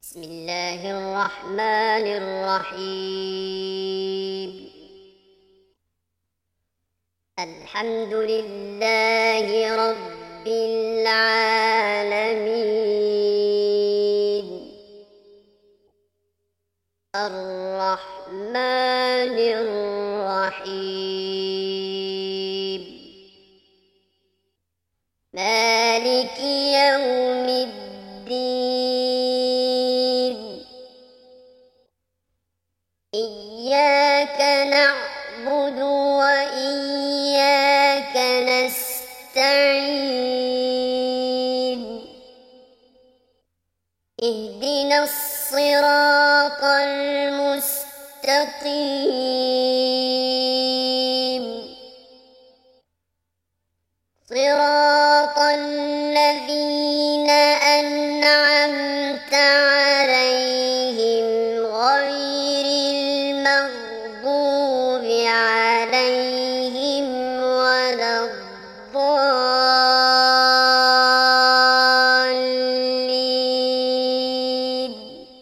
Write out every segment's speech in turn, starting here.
بسم الله الرحمن الرحيم. الحمد لله رب العالمين، الرحمن الرحيم، مالك يوم الدين. إياك نعبد وإياك نستعين. اهدنا الصراط المستقيم، صراط الذين أنعمت عليهم غير المغضوب عليهم ولا الضالين.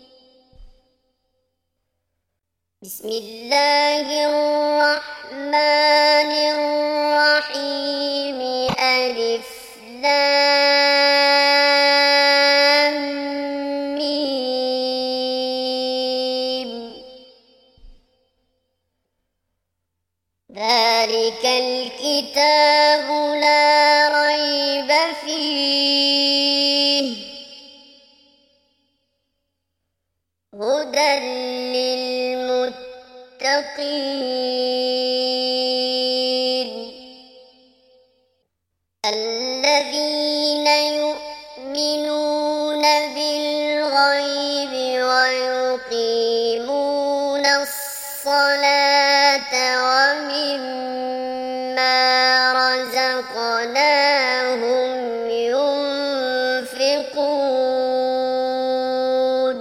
بسم الله الرحمن الرحيم. ألف لام ميم. ذلك الكتاب لا ريب فيه، هدى للمتقين الذين يؤمنون بالغيب ويقيمون الصلاة ومما رزقناهم ينفقون.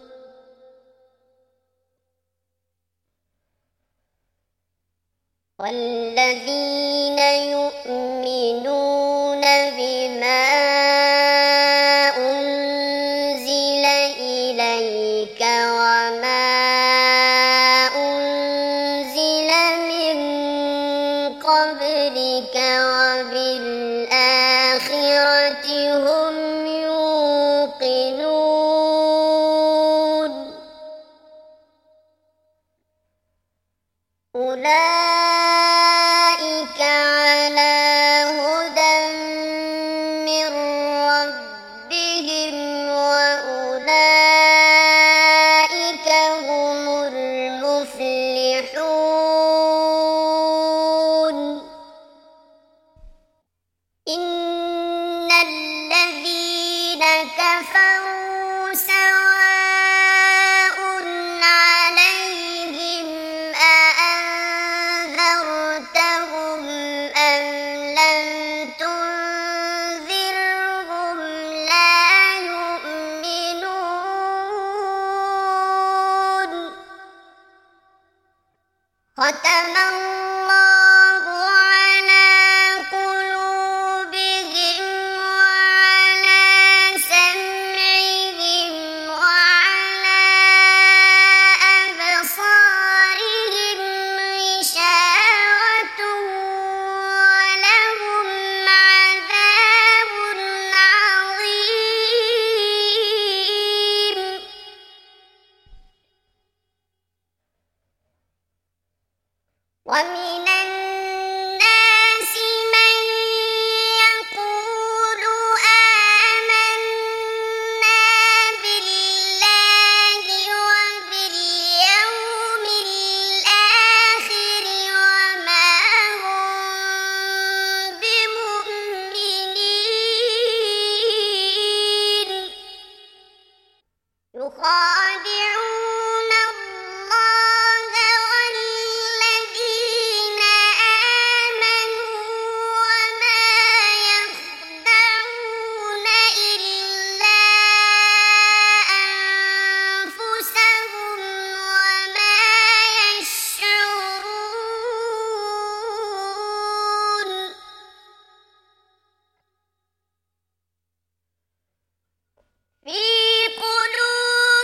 والذين يؤمنون بما أنزل إليك وما أنزل من قبلك وبالآخرة هم يوقنون. أولئك على هدى من ربهم وأولئك هم المفلحون. إن الذين كفروا سواء عليهم أأنذرتهم أم لم تنذرهم لا يؤمنون. ختم الله على قلوبهم وعلى سمعهم وعلى أبصارهم غشاوة ولهم عذاب عظيم. ومن الناس من يقول آمنا بالله وباليوم الآخر وما هم بمؤمنين. يخادعون الله والذين آمنوا وما يخدعون إلا أنفسهم وما يشعرون. في قلوبهم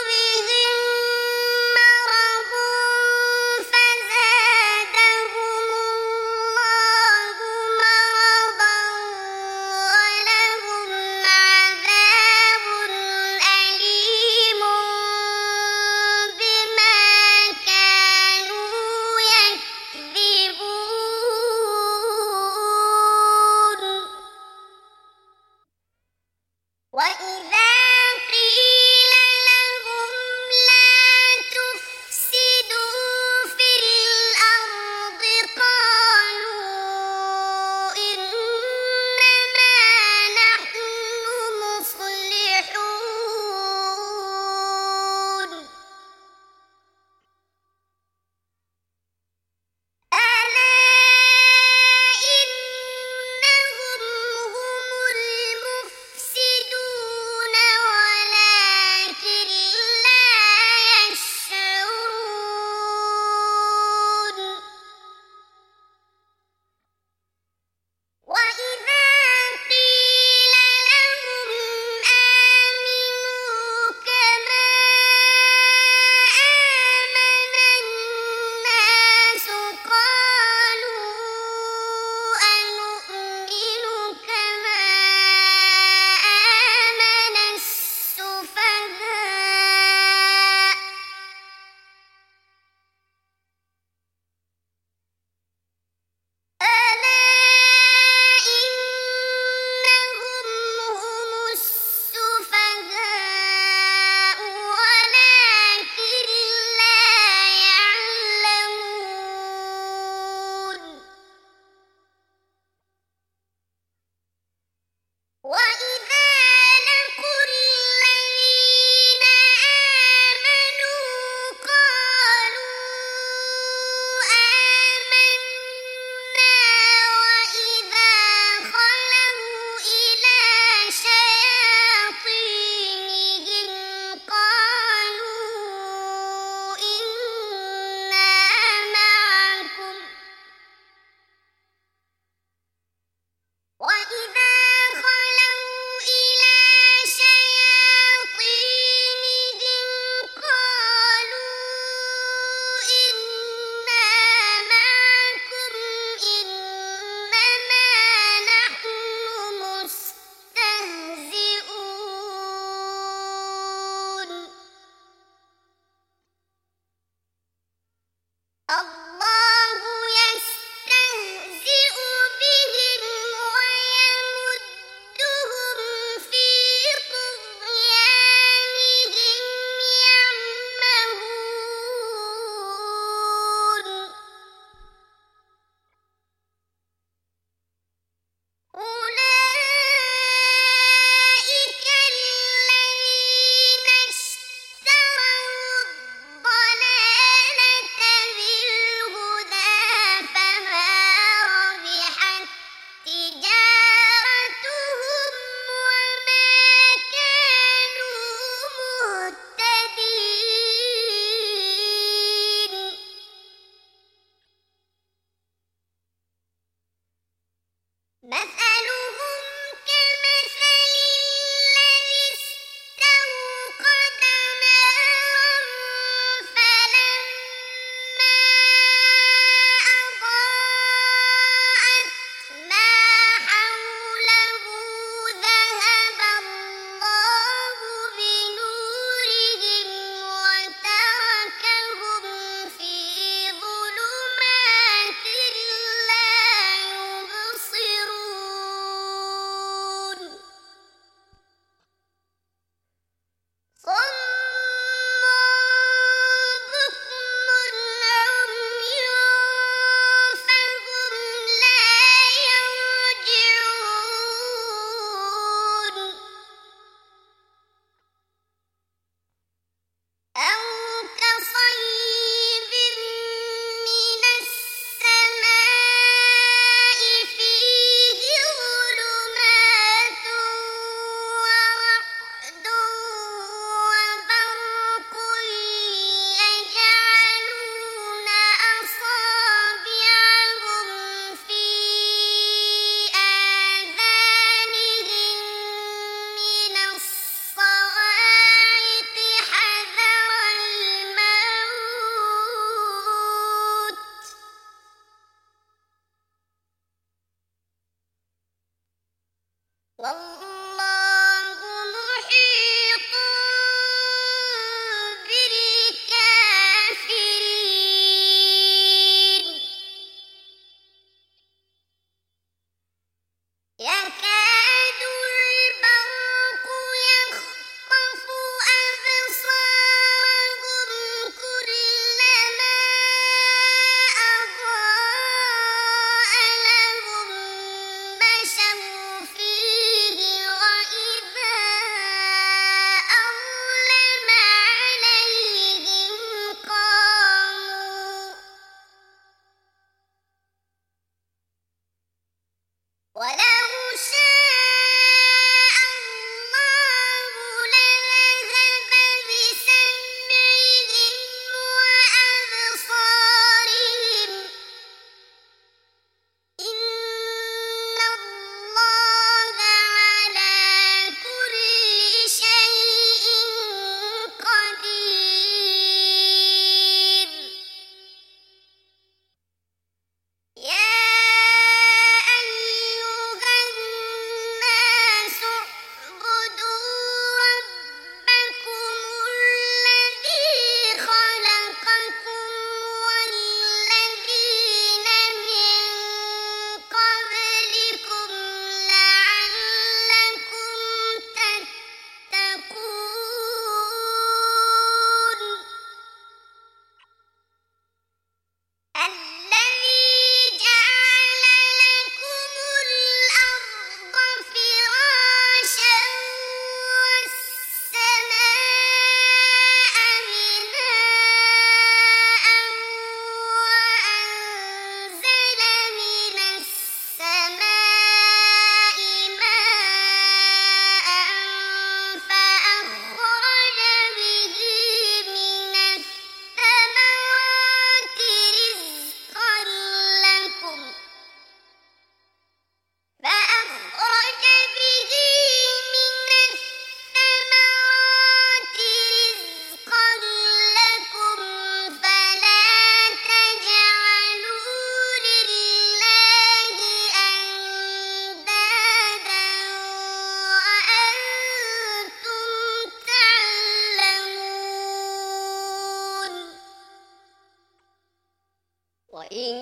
إن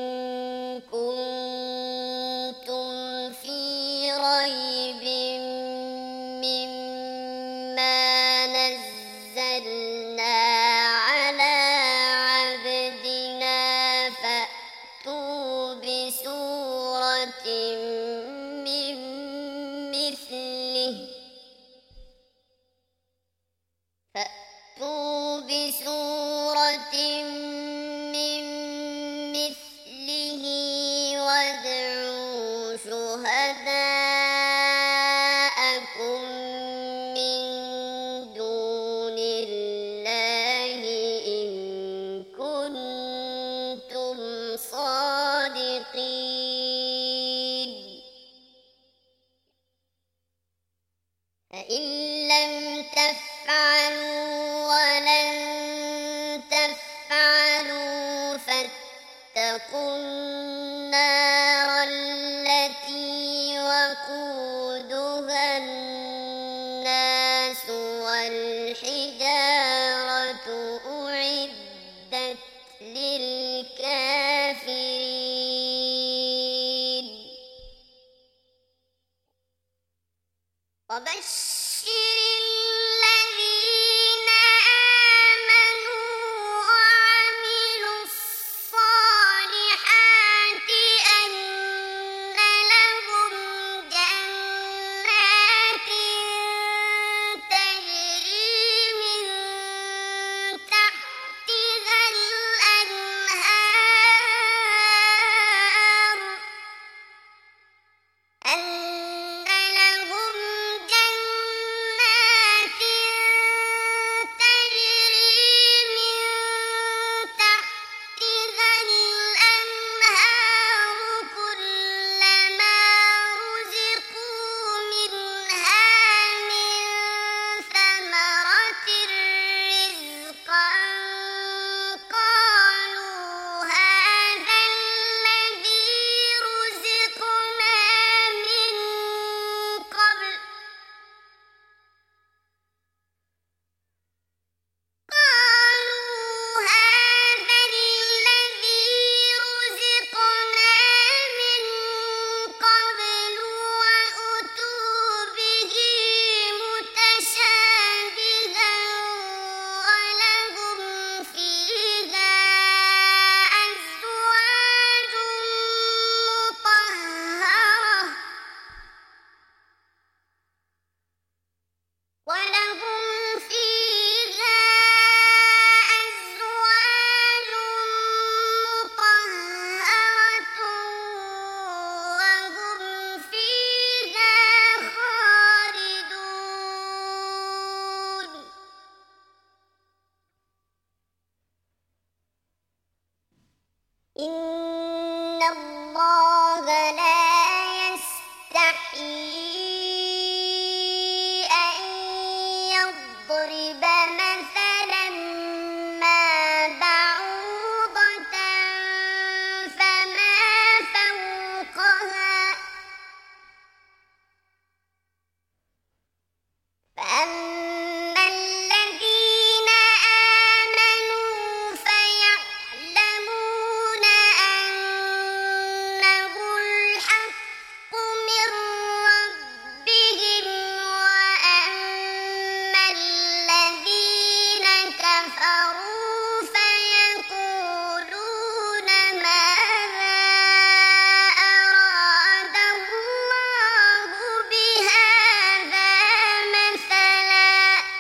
كنتم في ريب مما نزلنا على عبدنا فأتوا بسورة من مثله وادعوا شهداءكم من دون الله إن كنتم صادقين فإن لم تفعلوا ولن تفعلوا فاتقوا النار التي وقودها الناس والحجارة أعدت للكافرين وبشر الذين آمنوا وعملوا الصالحات أن لهم جنات تجري من تحتها الأنهار أن لهم جنات تجري من تحتها الأنهار كلما رزقوا منها من ثمرة رزقا قالوا هذا الذي رزقنا من قبل وأتوا به متشابها ولهم فيها أزواج مطهرة وهم فيها خالدون إن الله لا يستحيي أن يضرب مثلا ما بعوضة فما فوقها فأما الذين آمنوا فيعلمون أنه الحق من ربهم وأما الذين كفروا فيقولون ماذا أراد الله بهذا مثلا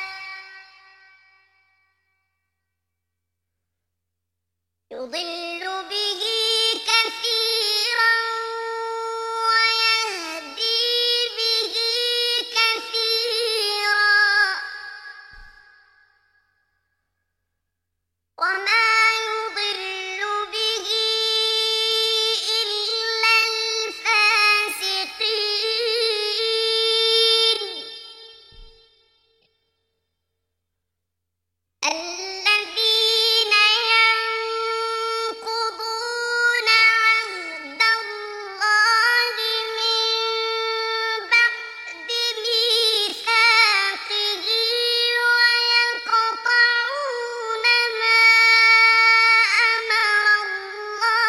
يضل به كثيرا ويهدي به كثيرا وما يضل به إلا الفاسقين الذين ينقضون عهد الله من بعد ميثاقه ويقطعون ما أمر الله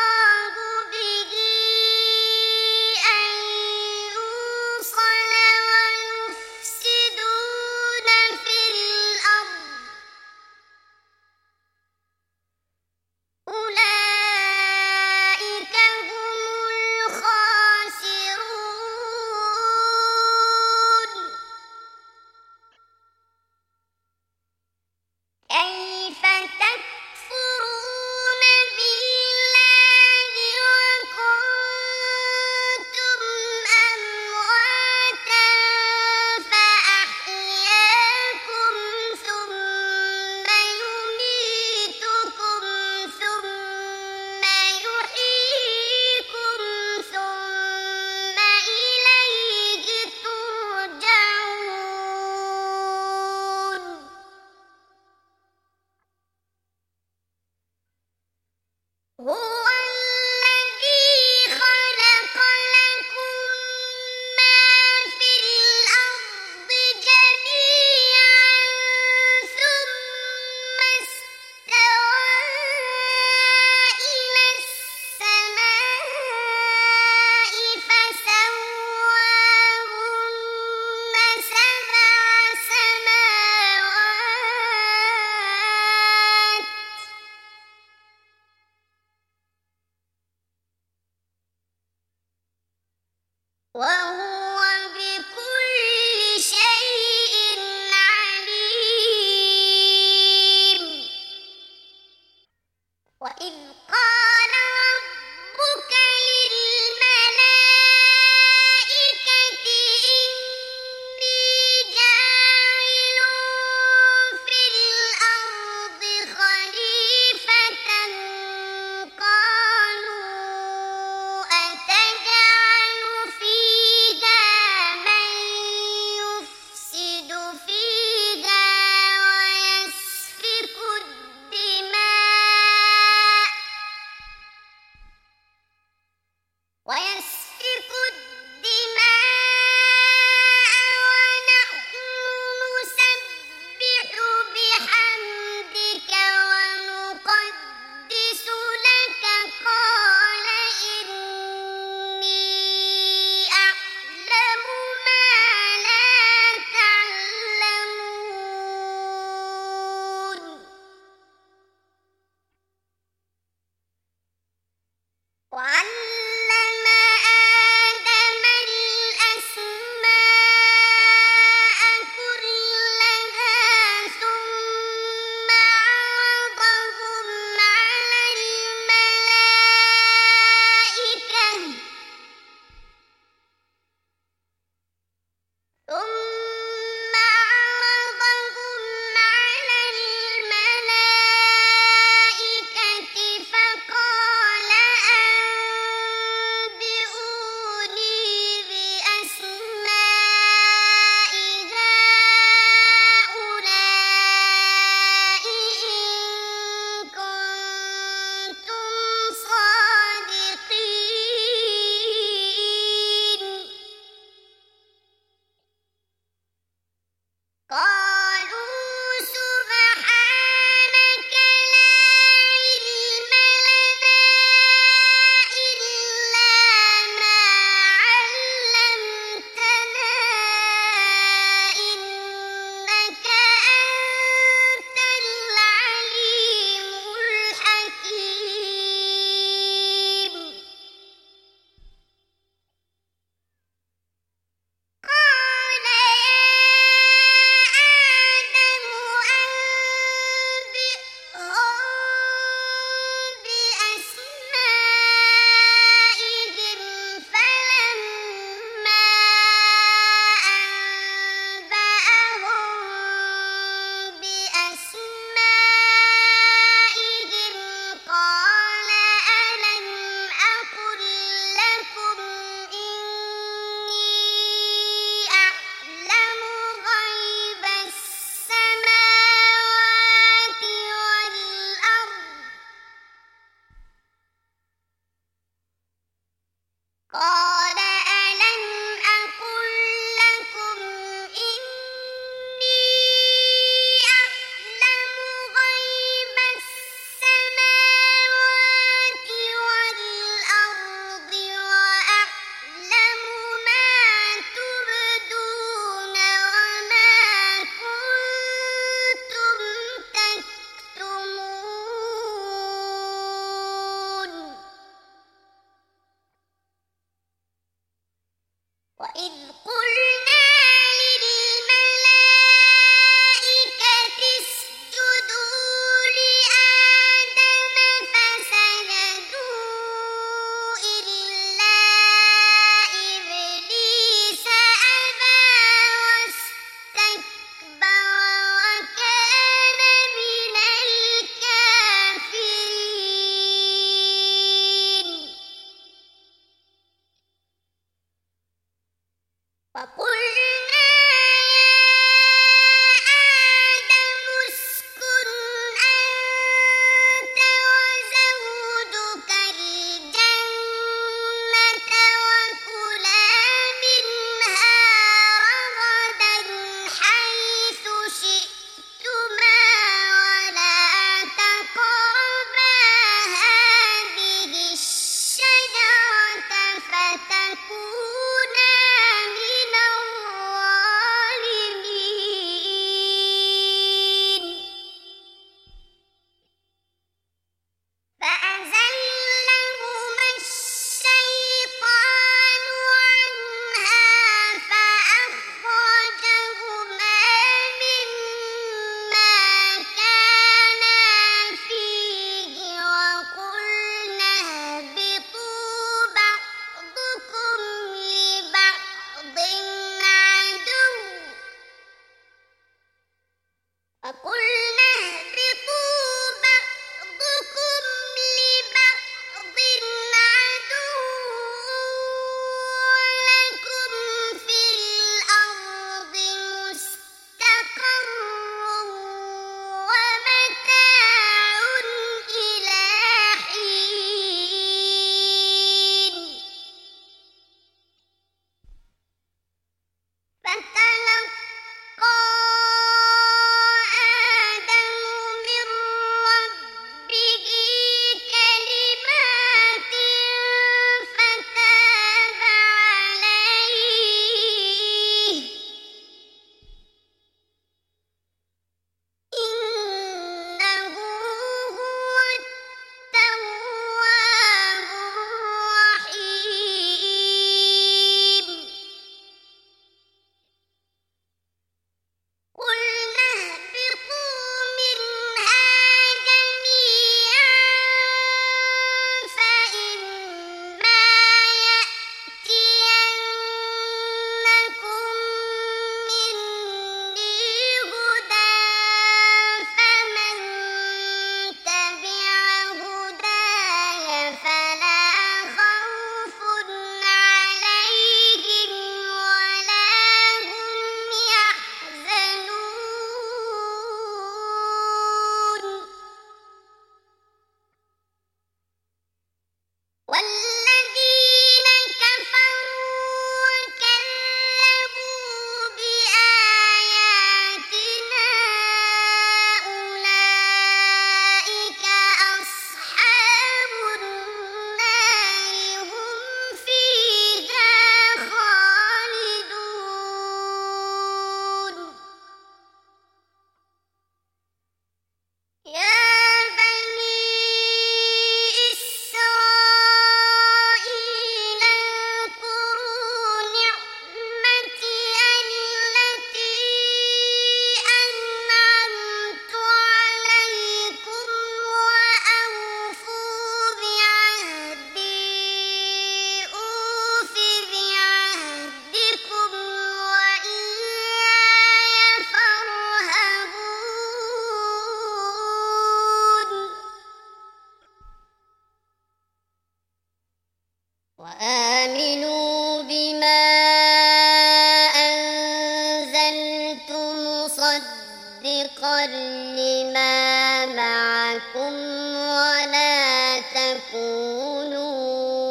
لما معكم ولا تكونوا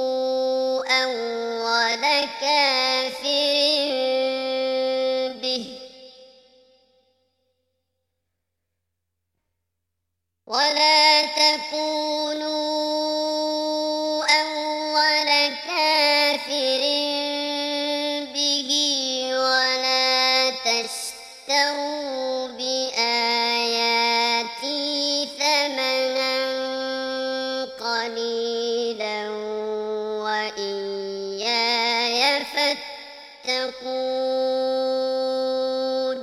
أول كافر به ولا تكونوا أول كافر به ولا تشتروا بآياتي ثمنا قليلا وإياي فاتقون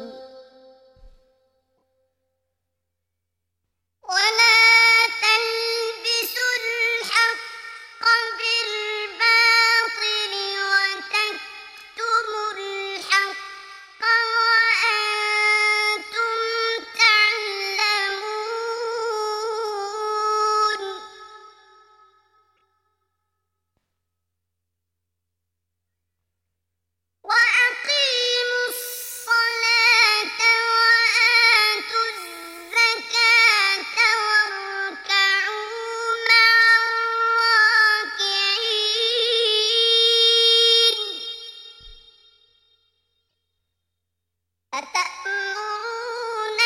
ولا تلبسوا الحق بالباطل وتكتموا الحق وأنتم تعلمون وأقيموا الصلاة وآتوا الزكاة واركعوا مع الراكعين أتأمرون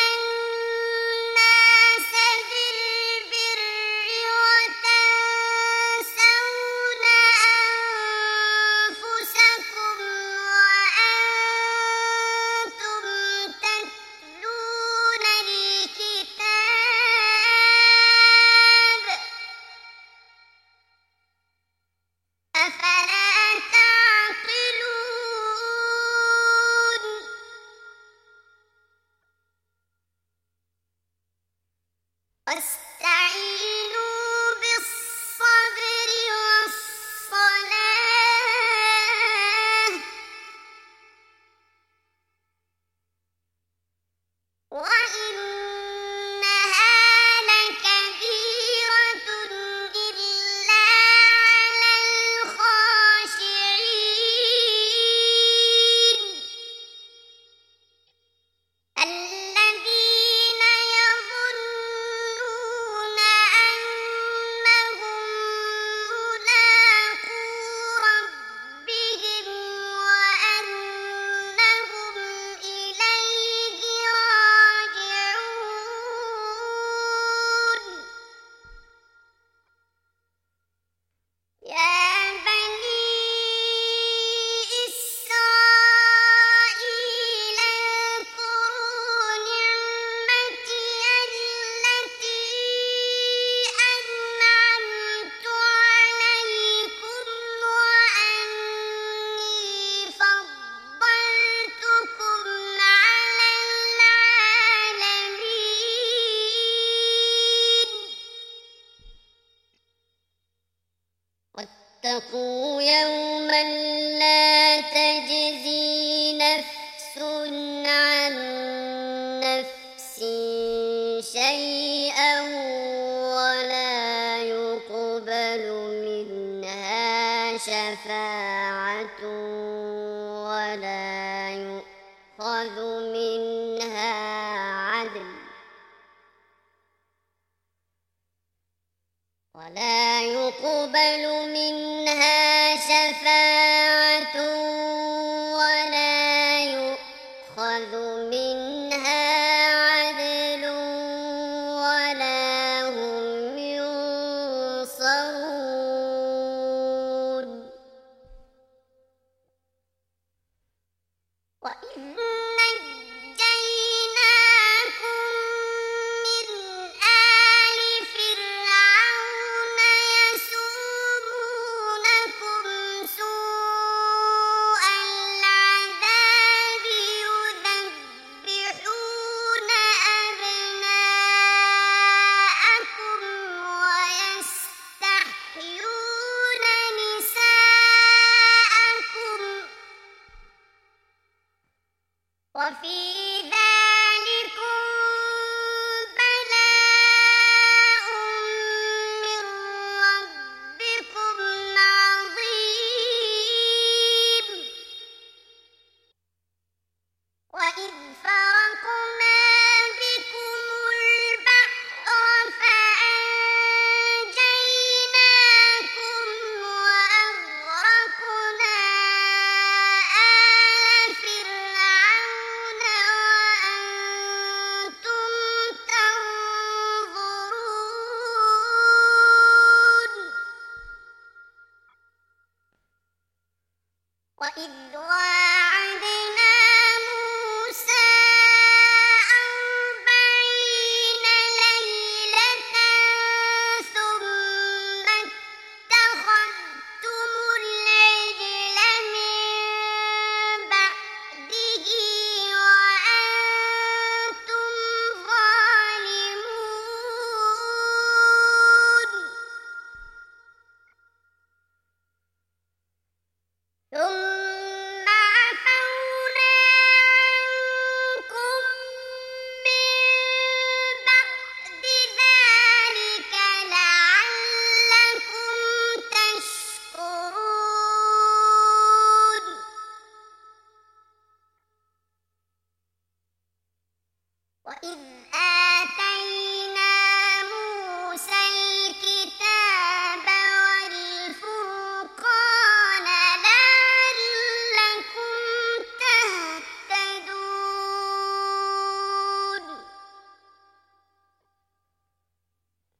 الناس بالبر وتنسون أنفسكم وأنتم تتلون الكتاب أفلا تعقلون واستعينوا بالصبر والصلاة وإنها لكبيرة إلا على الخاشعين الذين يظنون أنهم ملاقو ربهم وأنهم إليه راجعون يا بني إسرائيل اذكروا نعمتي التي أنعمت عليكم وأني فضلتكم على العالمين واتقوا يوما لا تجزي نفس عن نفس شيئا ولا يقبل منها شفاعة ولا يؤخذ منها عدل ولا يقبل منها شفاعة ولا يؤخذ منها عدل ولا هم ينصرون وإذ نجيناكم من آل فرعون يسومونكم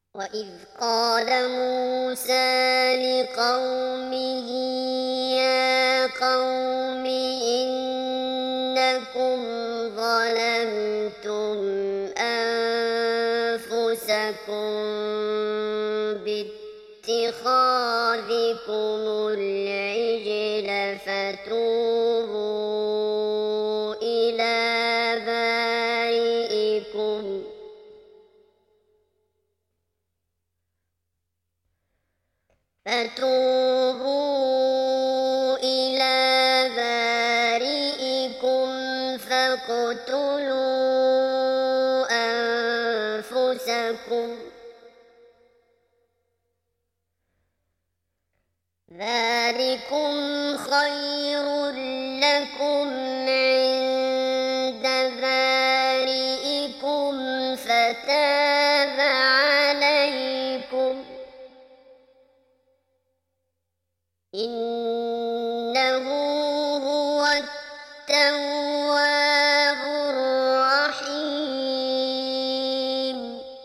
وإذ قال موسى لقومه يا قوم إنكم ظلمتم أنفسكم باتخاذكم العجل فتوبوا إلى بارئكم فاقتلوا أنفسكم ذلكم خير لكم عند بارئكم فتاب عليكم إنه هو التواب الرحيم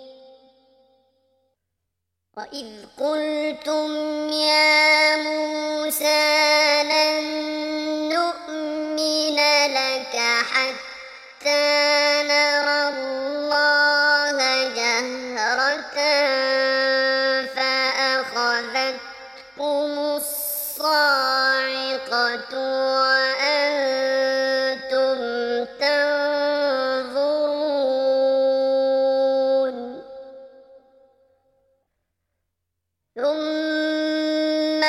وإذ قلتم يا موسى لن نؤمن لك حتى نرى الله جهرة فأخذتكم الصاعقة وأنتم تنظرون ثم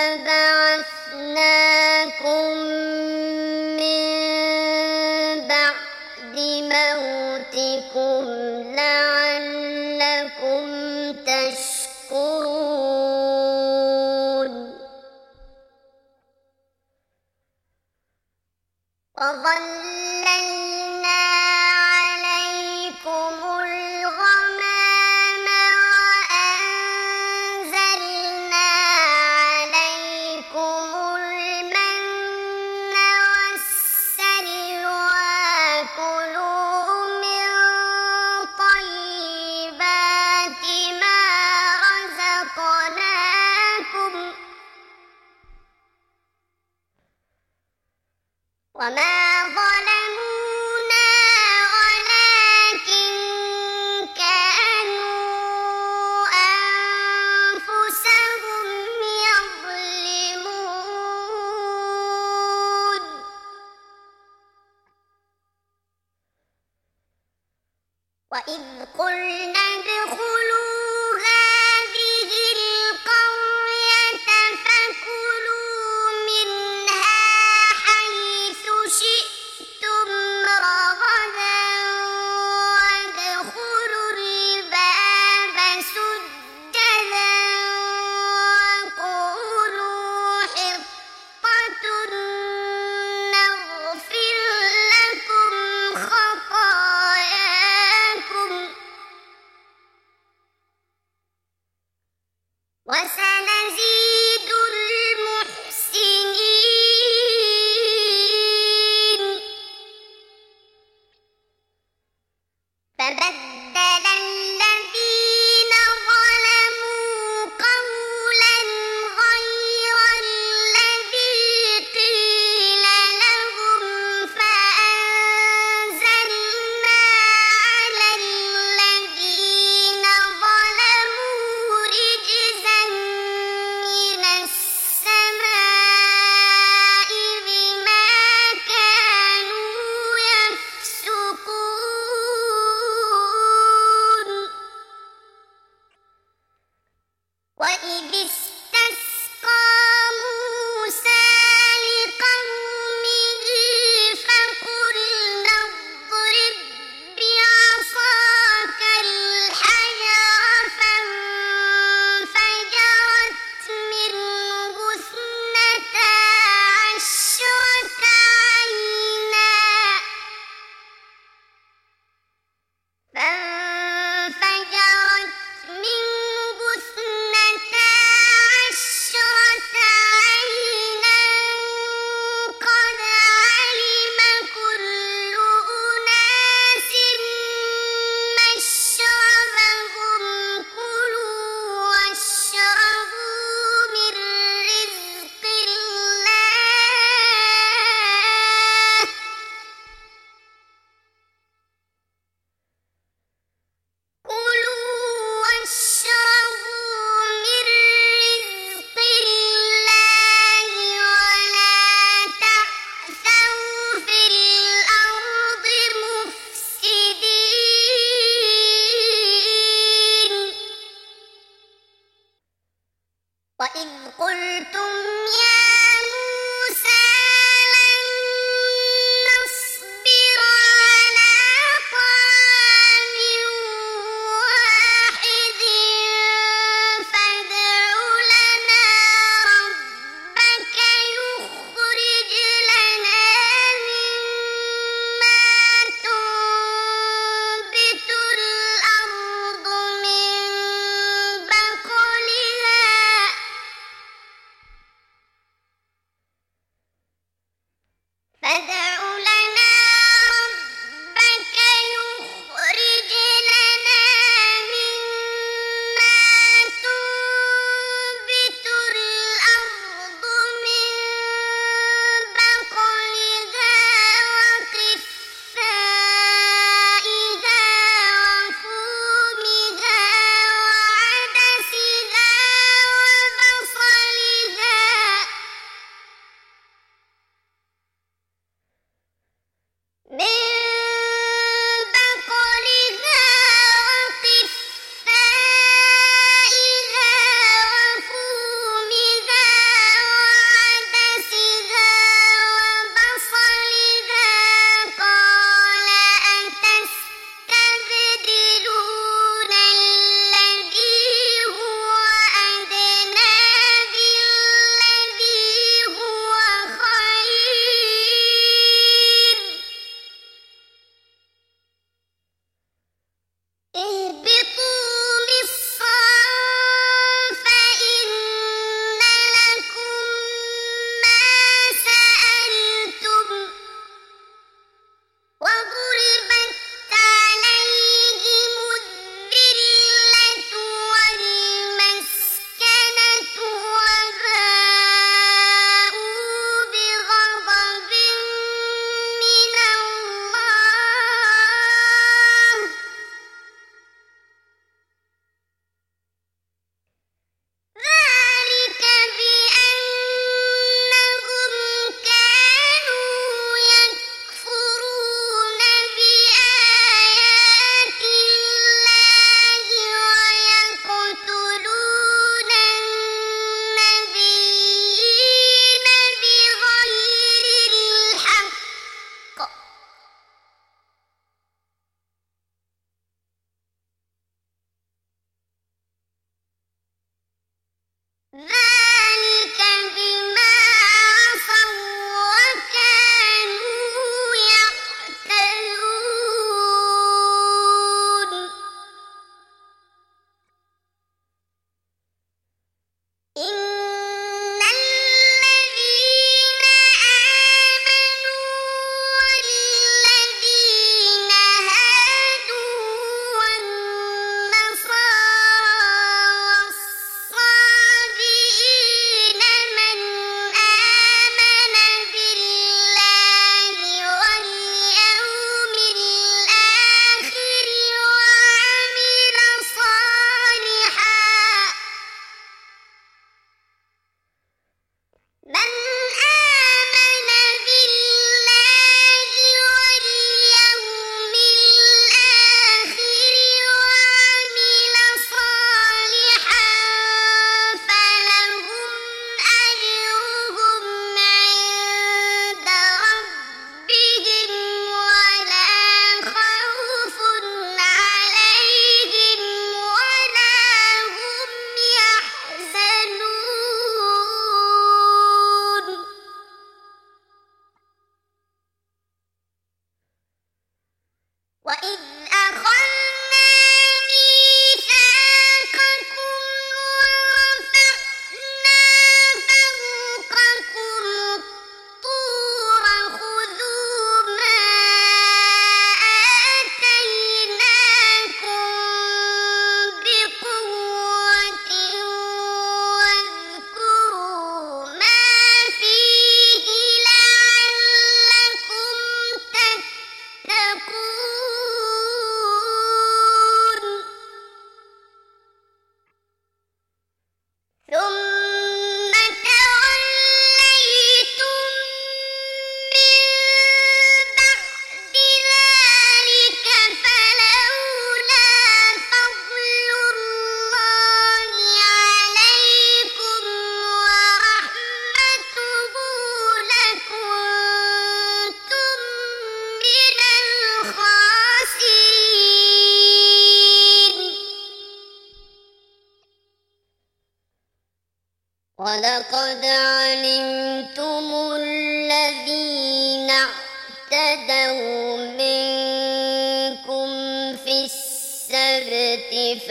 ولقد علمتم الذين اعتدوا منكم في السبت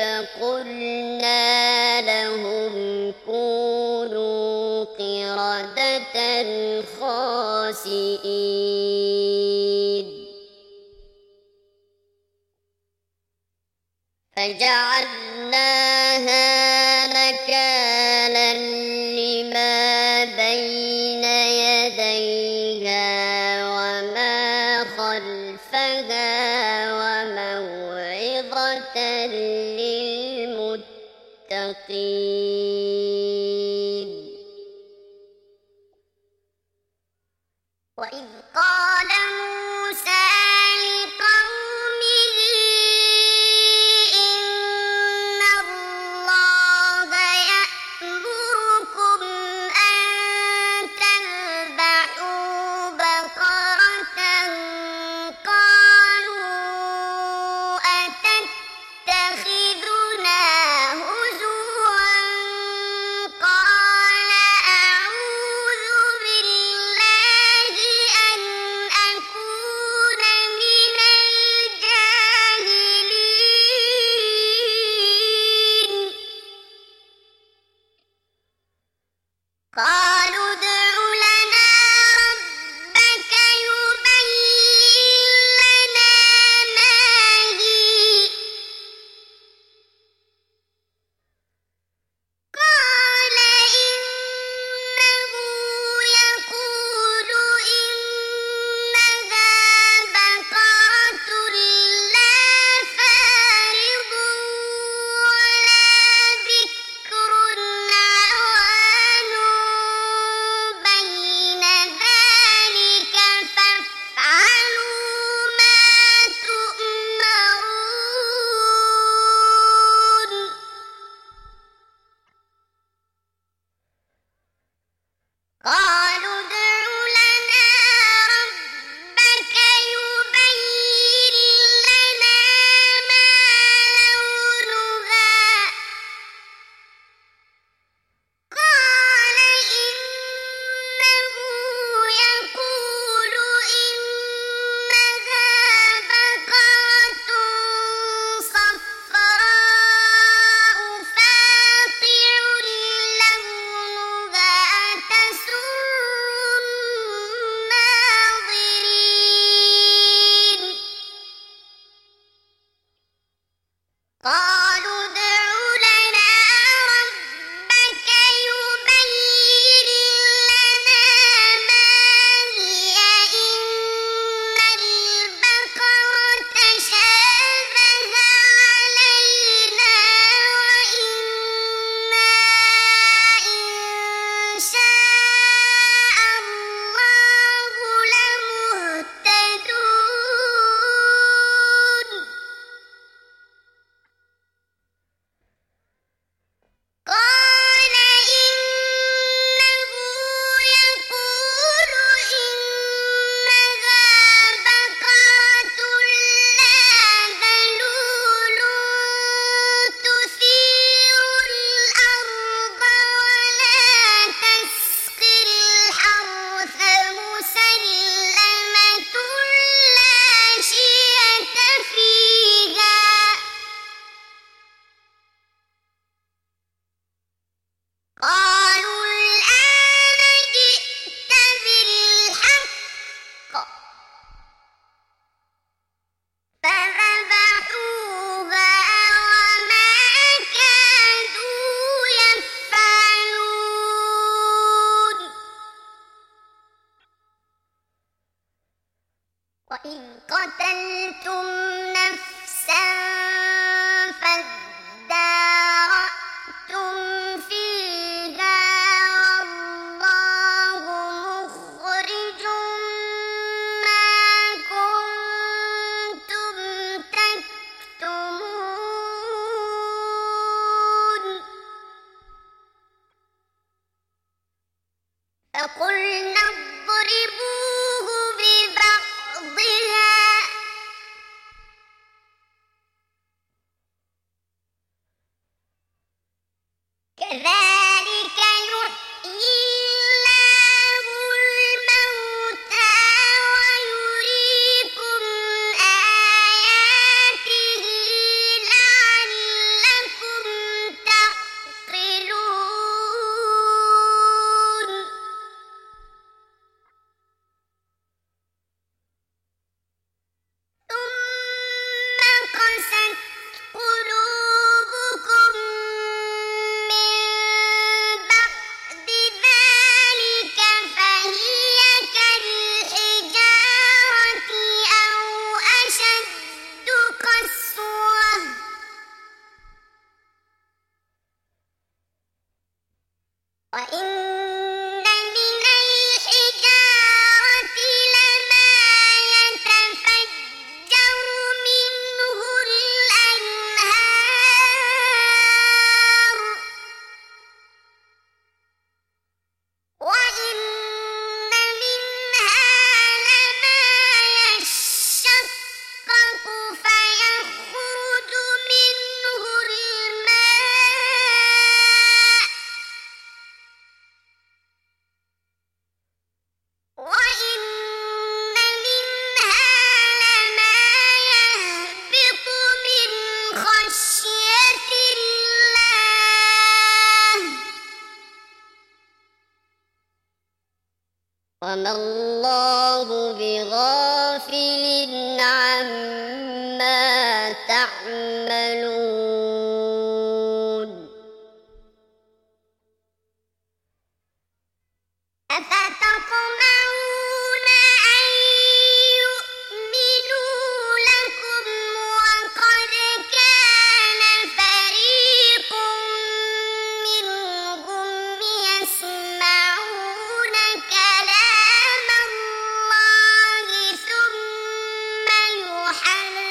فقلنا لهم كونوا قردة خاسئين فجعلناها نكالا لما بين يديها وما خلفها وموعظة للمتقين. وإذ قال موسى لقومه إن الله يأمركم أن تذبحوا بقرة قالوا أتتخذنا هزوا قال أعوذ بالله أن أكون من الجاهلين. قالوا ادع لنا ربك يبين لنا ما هي قال إنه يقول إنها بقرة لا فارض ولا بكر عوان بين ذلك فافعلوا ما تؤمرون. قالوا ادع لنا ربك يبين لنا ما لونها قال إنه يقول إنها بقرة صفراء فاقع لونها تسر الناظرين. قالوا ادع لنا ربك يبين لنا ما هي إن البقرة شابه علينا وإنا إن شاء الله لمهتدون. قال إنه يقول إنها بقرة لا ذلول تثير الأرض ولا تسقي الحرث مسلمة لا شية فيها. قالوا الآن جئت بالحق فذبحوها وما كادوا يفعلون. وإذ قتلتم نفسا فادارأتم فيها والله مخرج ما كنتم تكتمون. فقلنا اضربوه ببعضها كذلك يحيي وإن من الحجارة لما يتفجر منه الأنهار وإن منها لما يشقق فيخرج منه الماء وإن منها لما يهبط من خشية الله وما الله بغافل عما تعملون أفتطمعون أن يؤمنوا لكم وقد كان فريق منهم يسمعون كلام الله ثم يحرفونه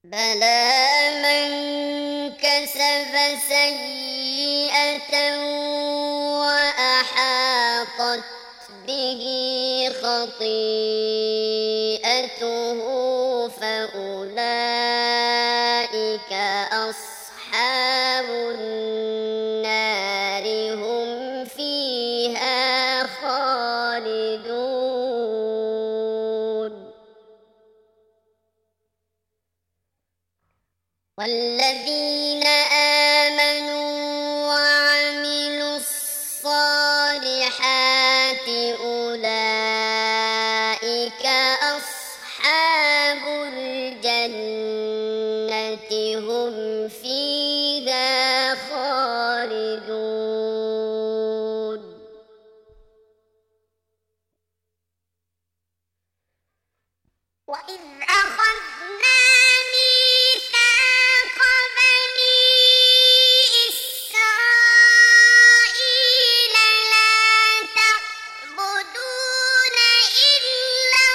بلى من كسب سيئة وأحاطت به خطيئته فأولئك أصحاب النار هم فيها خالدون والذين آمنوا وعملوا الصالحات أولئك أصحاب الجنة هم فيها خالدون وإذ أخذنا ميثاق بني إسرائيل لا تعبدون إلا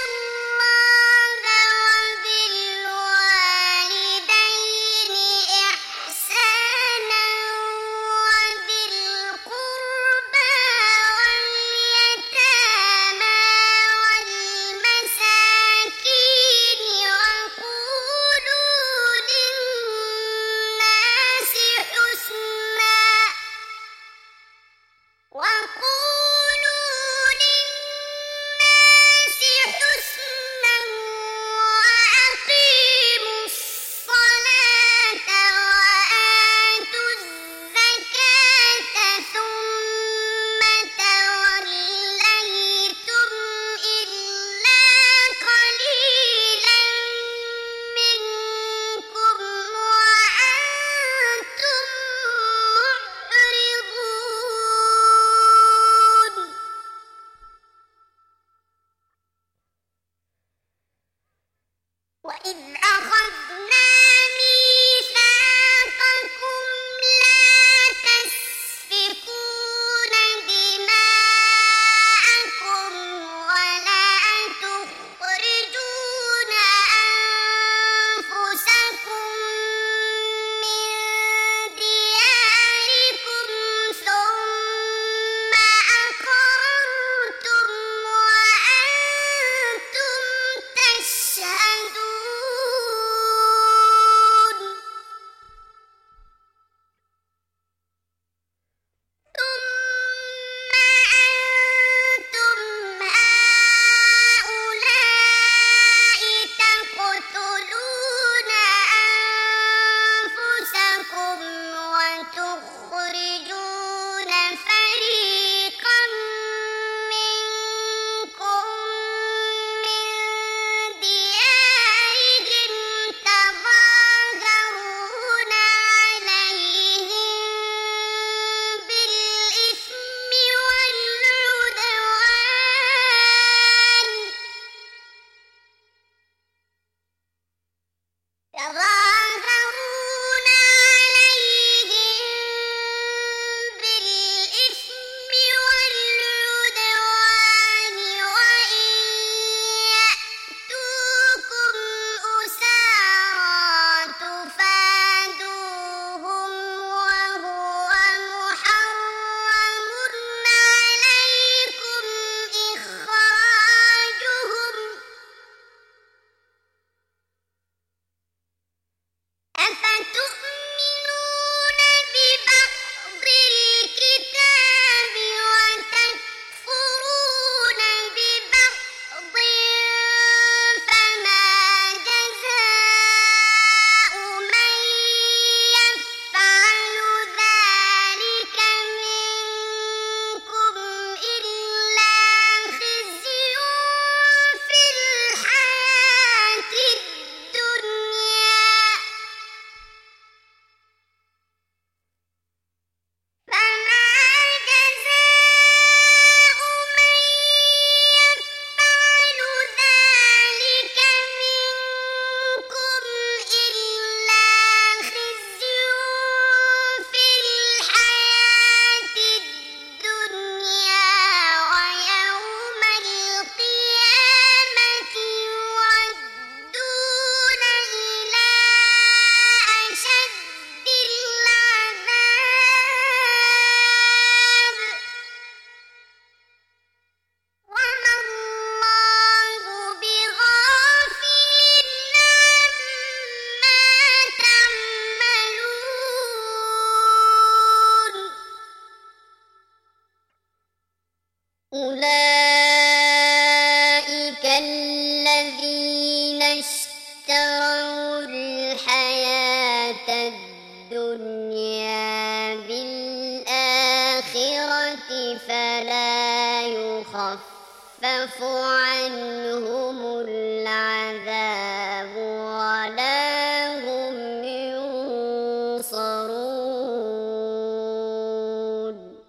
الله وبالوالدين إحسانا اشتروا الحياة الدنيا بالآخرة فلا يخفف عنهم العذاب ولا هم ينصرون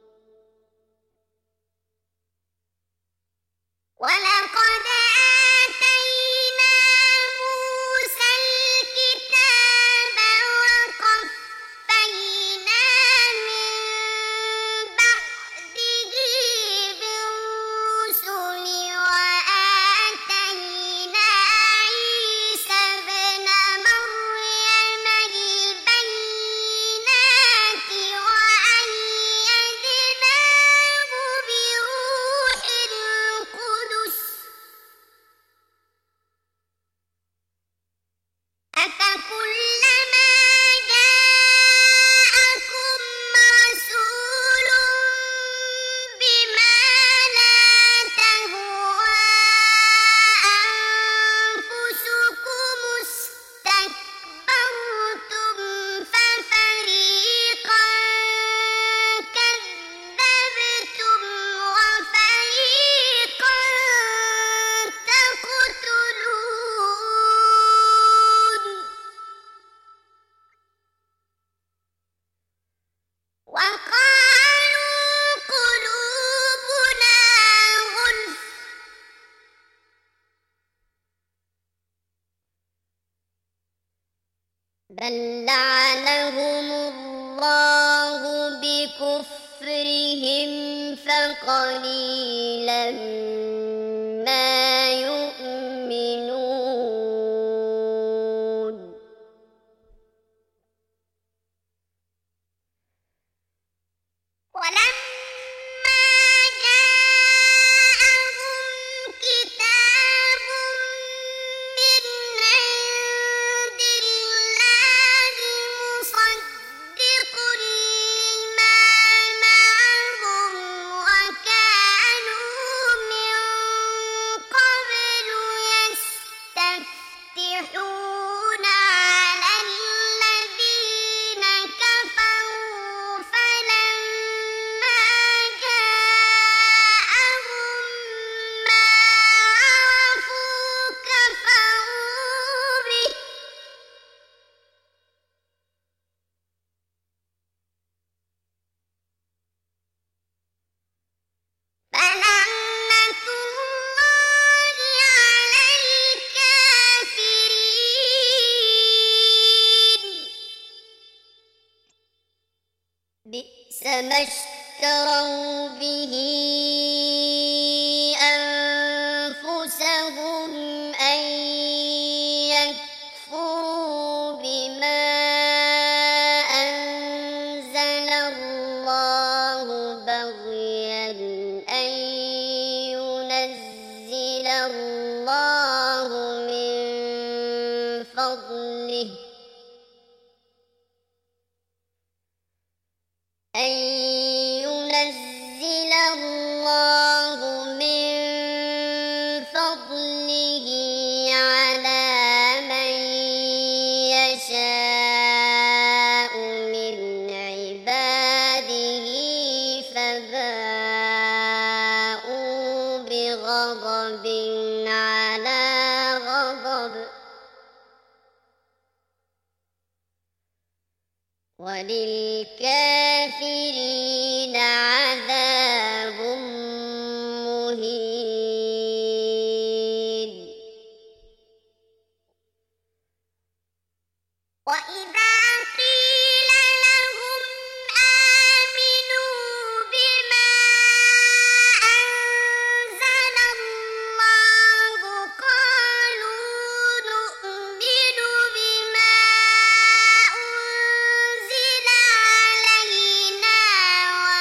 ولقد آتينا موسى الكتاب وقفينا من بعده بالرسل وآتينا عيسى ابن مريم البينات وأيدناه بروح القدس أفكلما جاءكم رسول بما لا تهوى أنفسكم استكبرتم ففريقا كذبتم وفريقا تقتلون وقالوا قلوبنا غلف بل لعنهم الله بكفرهم فقليلا ما يؤمنون ولما جاءهم كتاب من عند الله مصدق لما معهم وكانوا من قبل يستفتحون على الذين كفروا فلما جاءهم ما عرفوا كفروا به فلعنة الله على الكافرين بئس ما اشتروا به أنفسهم أن يكفروا بما أنزل الله بغيا أن ينزل الله من فضله أن ينزل الله من فضله على من يشاء من عباده فباءوا بغضب على غضب وللكافرين عذاب مهين وإذا قيل لهم آمنوا بما أنزل الله قالوا نؤمن بما أنزل علينا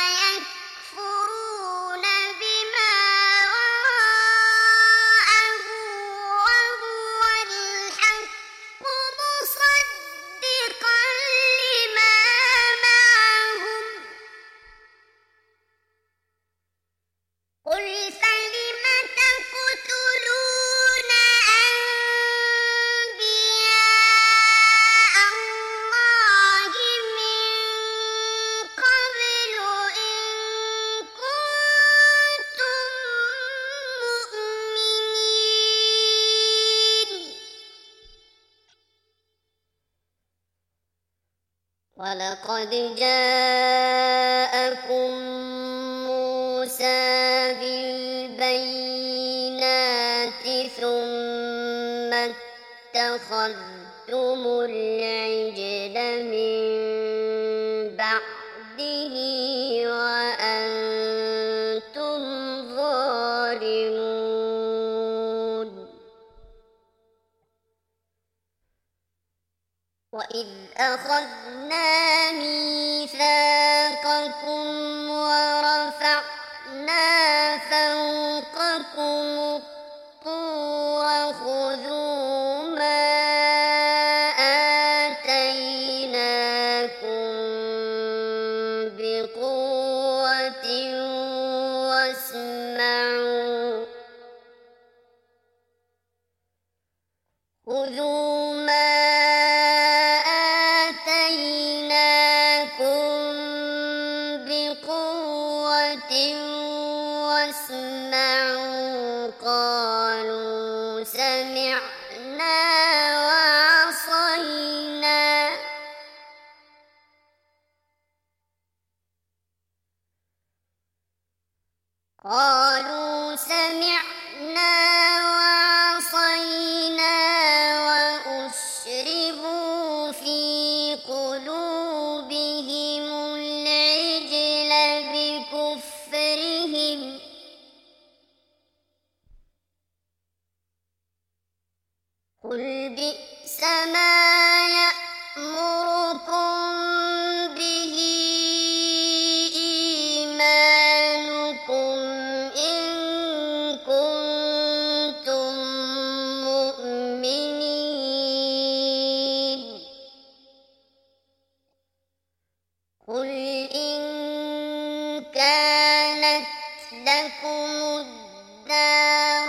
ولقد جاءكم موسى بالبينات ثم اتخذتم العجل من بعده وأنتم ظالمون وإذ أخذنا ميثاقكم ورفعنا فوقكم الطور خذوا ما آتيناكم بقوة واسمعوا خذوا ما آتيناكم بقوة واسمعوا قالوا سمعنا وعصينا قالوا سمعنا وعصينا وأشربوا في قلوبهم العجل بكفرهم قل بئس ما يأمركم به إيمانكم إن كنتم مؤمنين قل إن كانت لكم الدار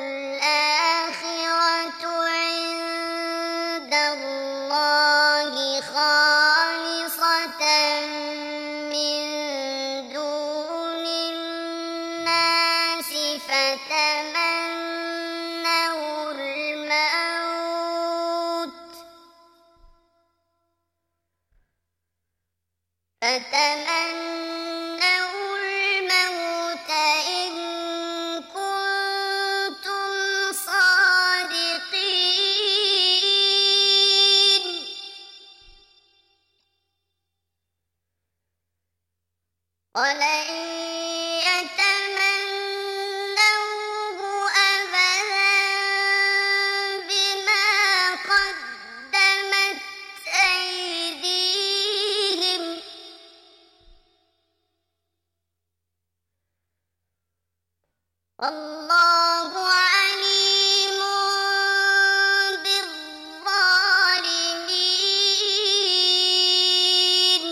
الآخرة عند الله خالصة من دون الناس فتمنوا الموت إن كنتم صادقين ولن يتمنوه أبدا بما قدمت أيديهم والله عليم بالظالمين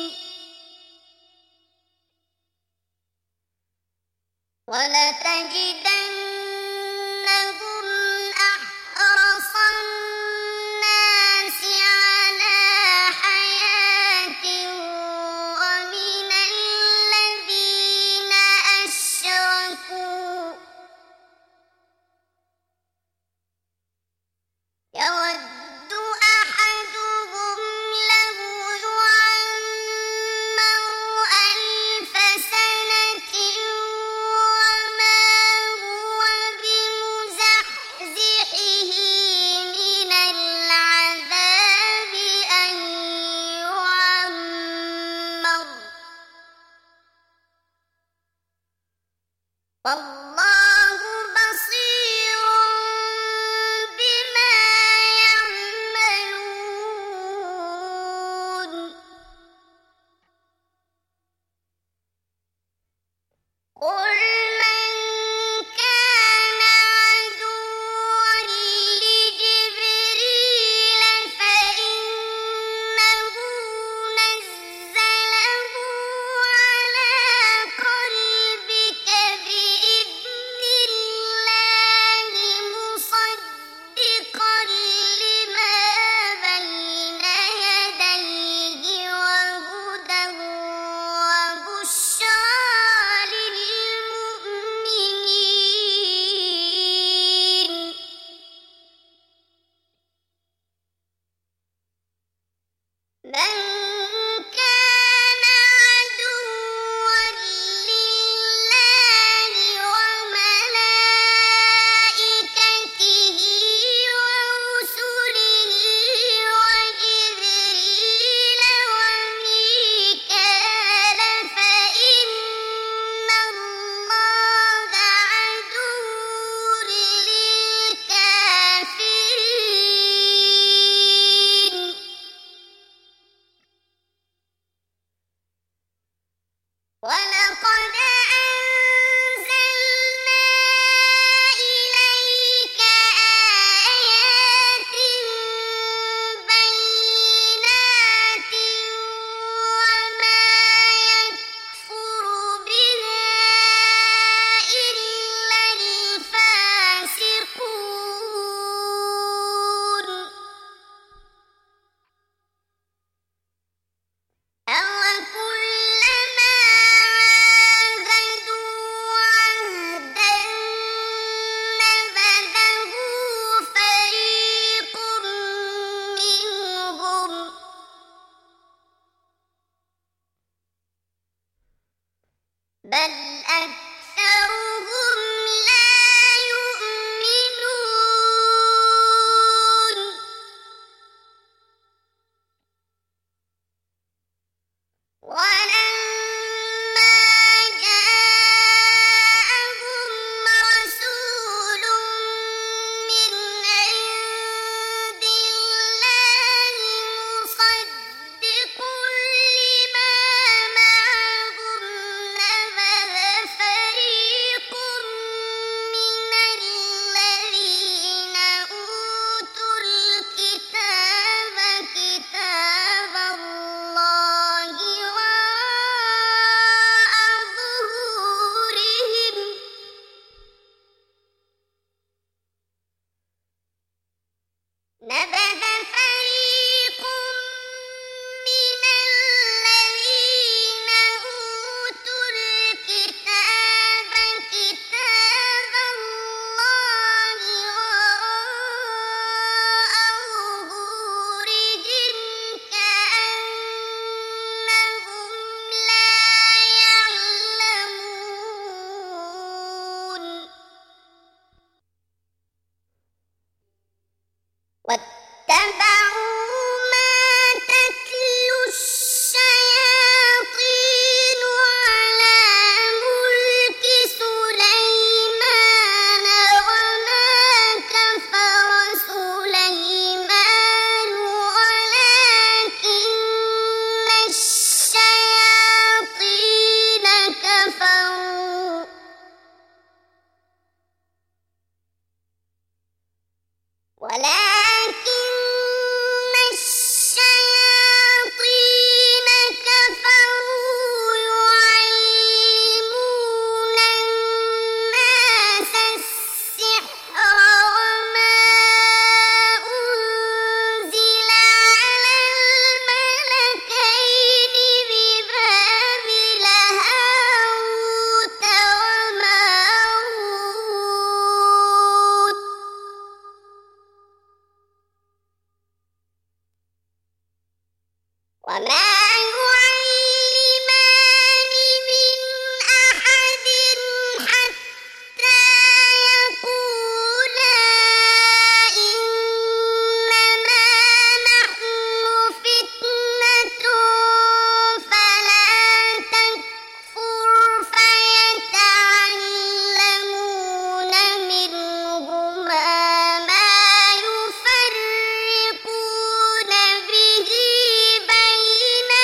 ولتجدنهم أحرص الناس على حياة ومن الذين أشركوا يود أحدهم لو يعمر 1000 سنة وما هو بمزحزحه من العذاب أن يعمر والله بصير بما يعملون قل من كان عدوا لجبريل فإنه نزله على قلبك بإذن بل أكثرهم لا يؤمنون ولما جاءهم رسول من عند الله مصدق لما معهم نبذ فريق من الذين أوتوا الكتاب كتاب الله وراء ظهورهم نبذ فريق من الذين أوتوا الكتاب كتاب الله وراء ظهورهم كأنهم لا يعلمون واتبعوا ما تتلو الشياطين على ملك سليمان وما كفر سليمان ولكن الشياطين كفروا يعلمون الناس السحر وما أنزل على الملكين ببابل هاروت وماروت وما يعلمان من أحد حتى يقولا إنما نحن فتنة فلا تكفر فيتعلمون منهما ما يفرقون به بين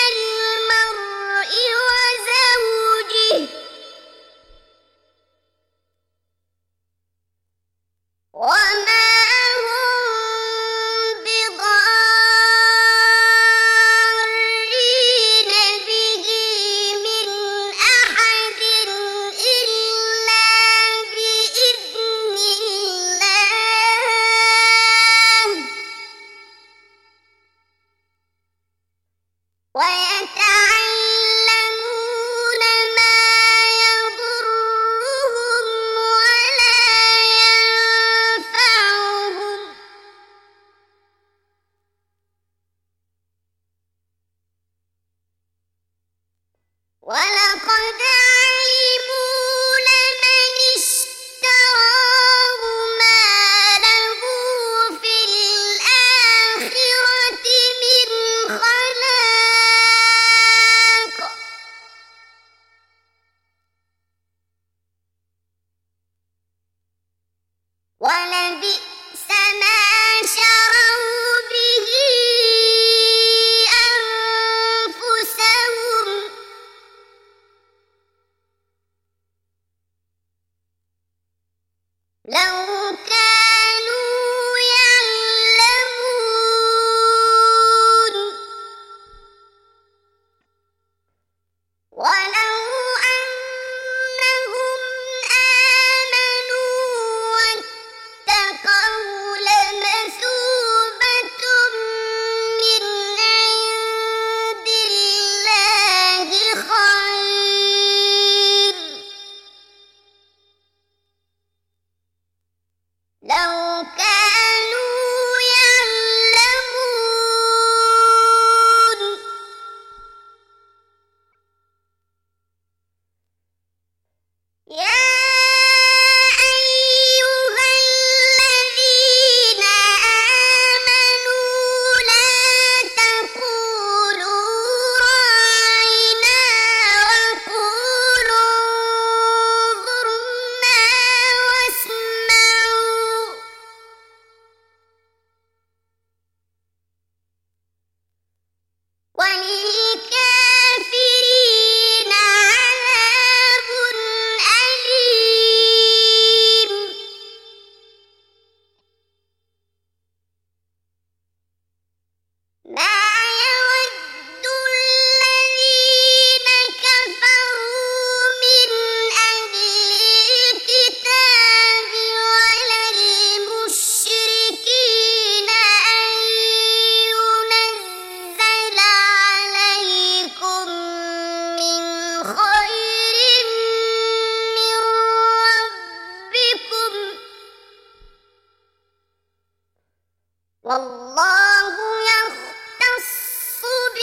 والله يختص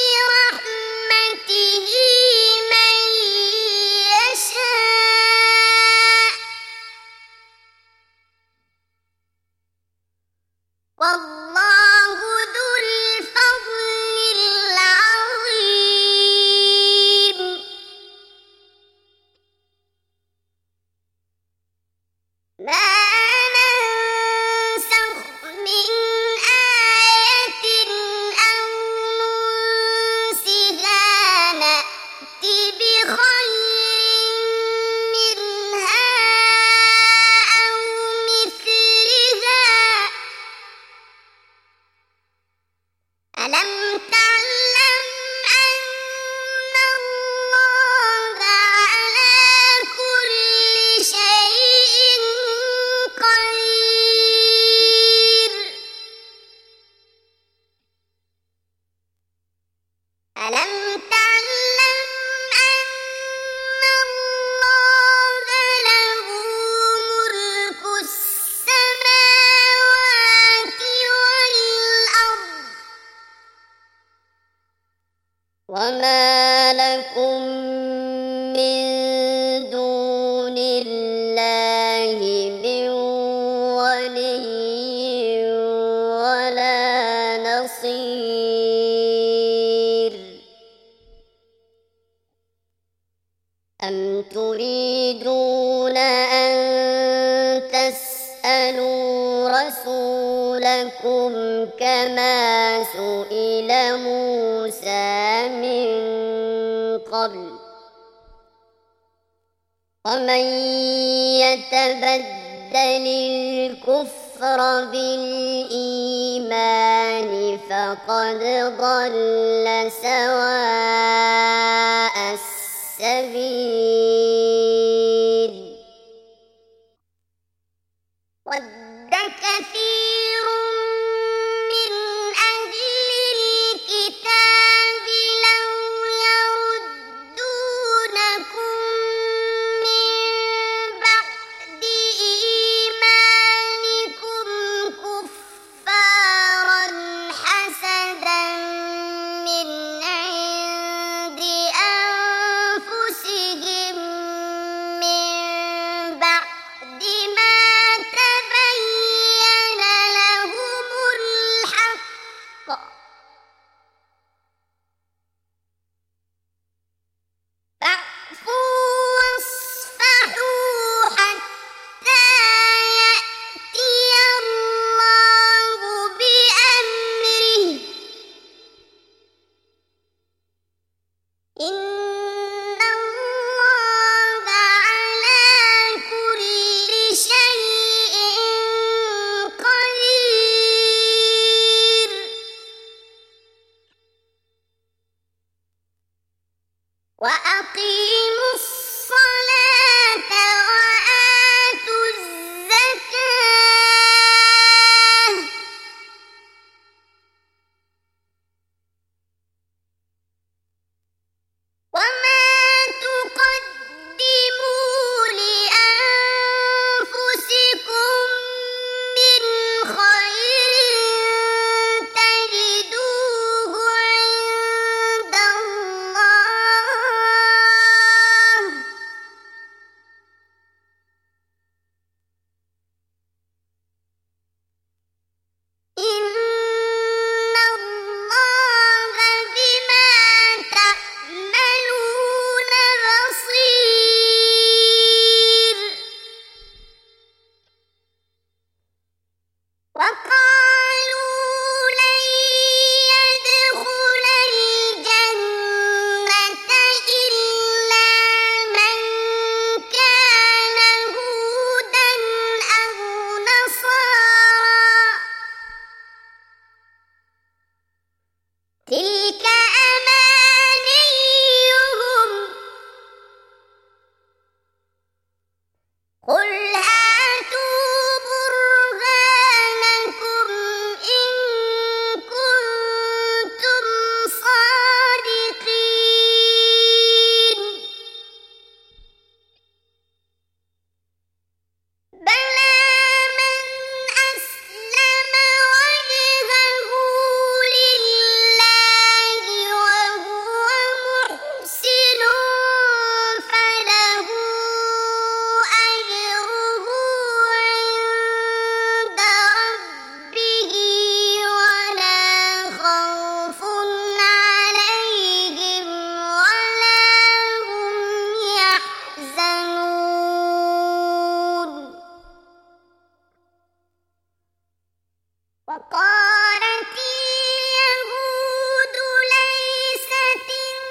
برحمته من يشاء والله ذو الفضل العظيم ما ننسخ من آية أو ننسها نأت بخير منها أو مثلها ألم تعلم أن الله على كل شيء قدير ألم تعلم أن الله له ملك السماوات والأرض وما لكم من دون الله من ولي ولا نصير أم تريدون أن تسألوا رسولكم كما سئل موسى من قبل ومن يتبدل الكفر بالإيمان فقد ضل سواء السبيل ود كثير من أهل الكتاب لو يردونكم من بعد إيمانكم كفارا حسدا من عند أنفسهم وقالت اليهود ليست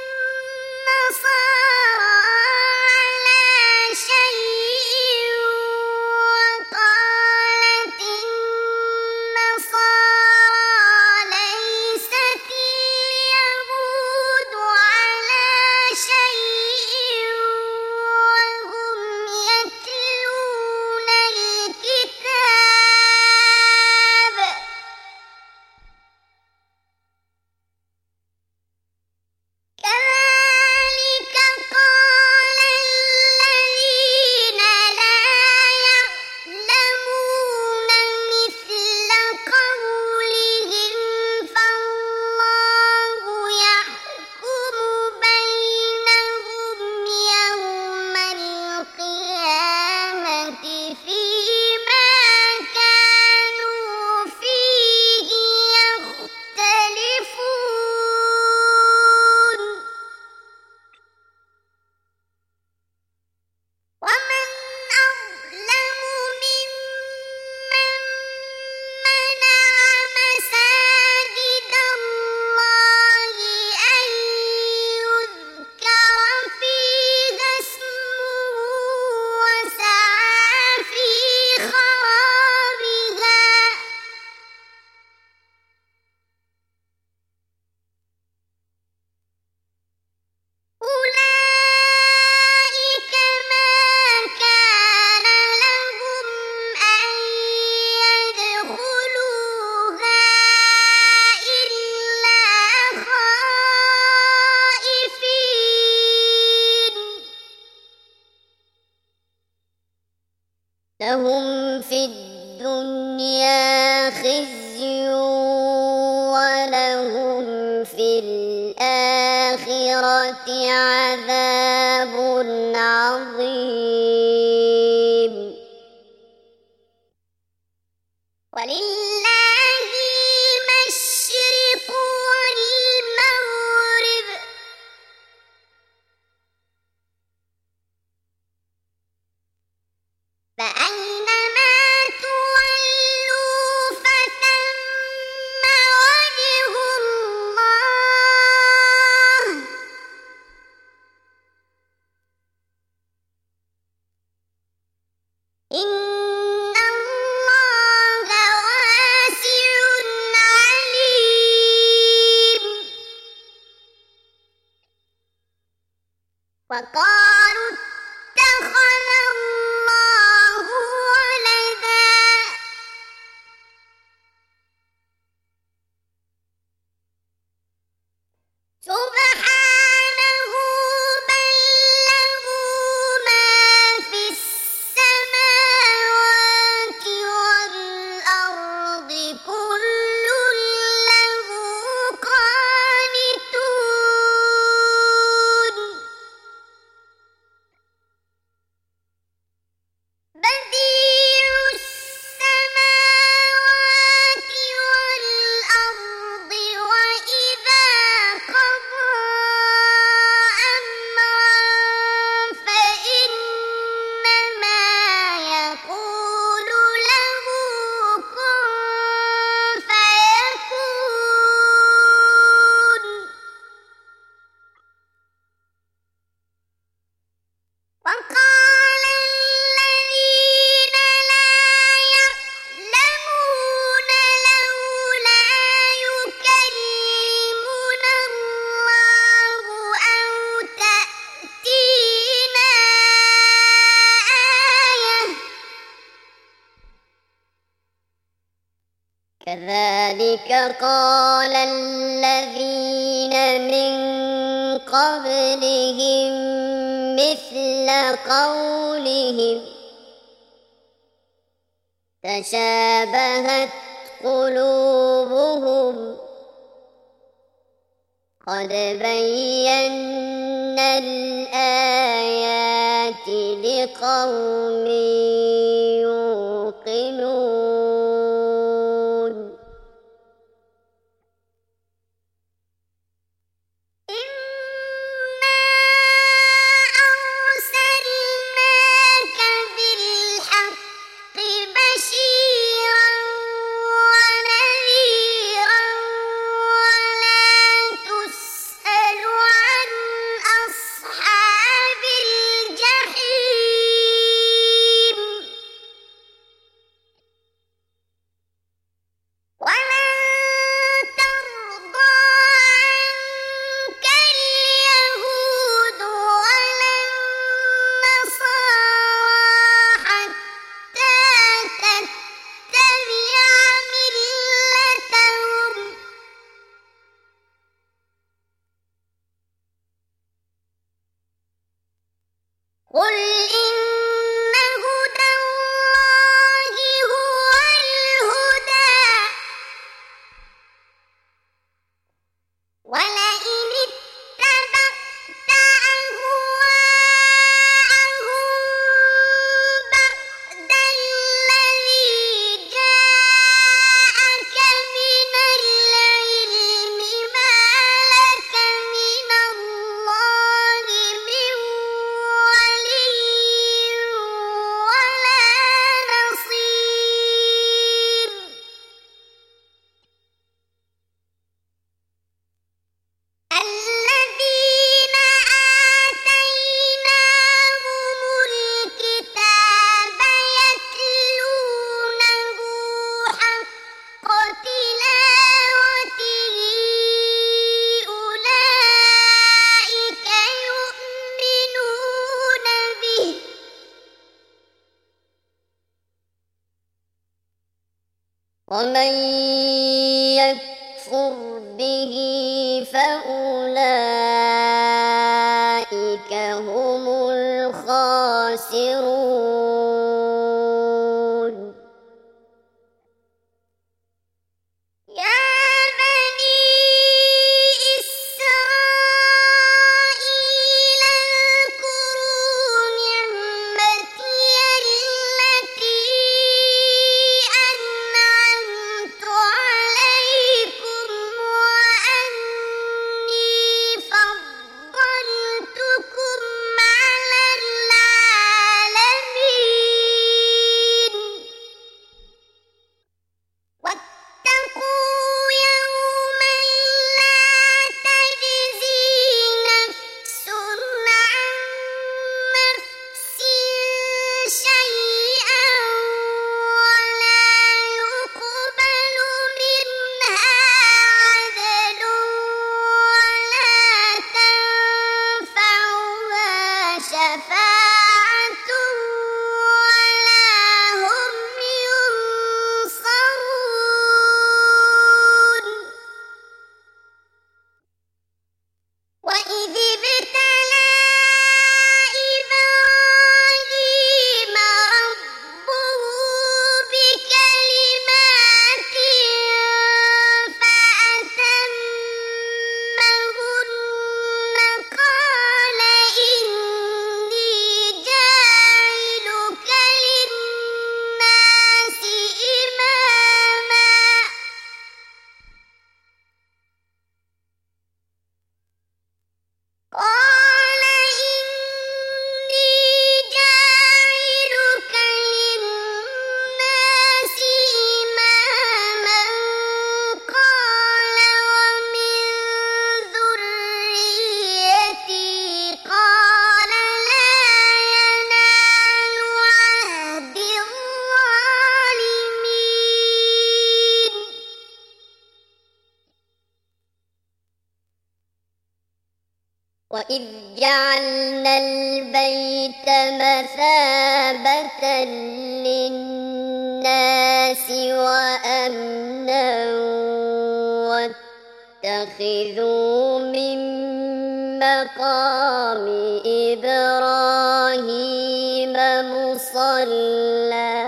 النصارى على شيء وقالت النصارى ليست اليهود على شيء وهم يتلون الكتاب كذلك قال الذين لا يعلمون مثل قولهم فالله يحكم بينهم يوم القيامة فيما كانوا فيه يختلفون ومن أظلم ممن منع مساجد الله أن يذكر فيها اسمه وسعى في خرابها أولئك ما كان لهم أن يدخلوها إلا خائفين لهم في الدنيا خزي ولهم في الآخرة عذاب عظيم ولله المشرق والمغرب فأينما تولوا فثم وجه الله إن الله واسع عليم وقالوا اتخذ الله ولدا سبحانه بل له ما في السماوات والأرض كل له قانتون بديع السماوات والأرض وإذا قضى أمرا فإنما يقول له كن فيكون وقال الذين لا يعلمون لولا يكلمنا الله أو تأتينا آية كذلك قال الذين من قبلهم مثل قولهم تشابهت قلوبهم قد بينا الآيات لقوم يوقنون إنا أرسلناك بالحق بشيرا ونذيرا ومن يكفر به فأولئك هم الخاسرون يا بني إسرائيل اذكروا نعمتي التي أنعمت عليكم وأني فضلتكم على العالمين واتقوا يوما لا تجزي نفس عن نفس شيئا ولا يقبل منها عدل ولا تنفعها شفاعة ولا هم ينصرون وإذ ابتلى إبراهيم ربه بكلمات فأتمهن قال إني جاعلك للناس إماما قال إني جاعلك للناس إماما قال ومن ذريتي قال لا ينال عهد الظالمين وإذ جعلنا البيت مثابة للناس وأمنا واتخذوا من مقام إبراهيم مصلى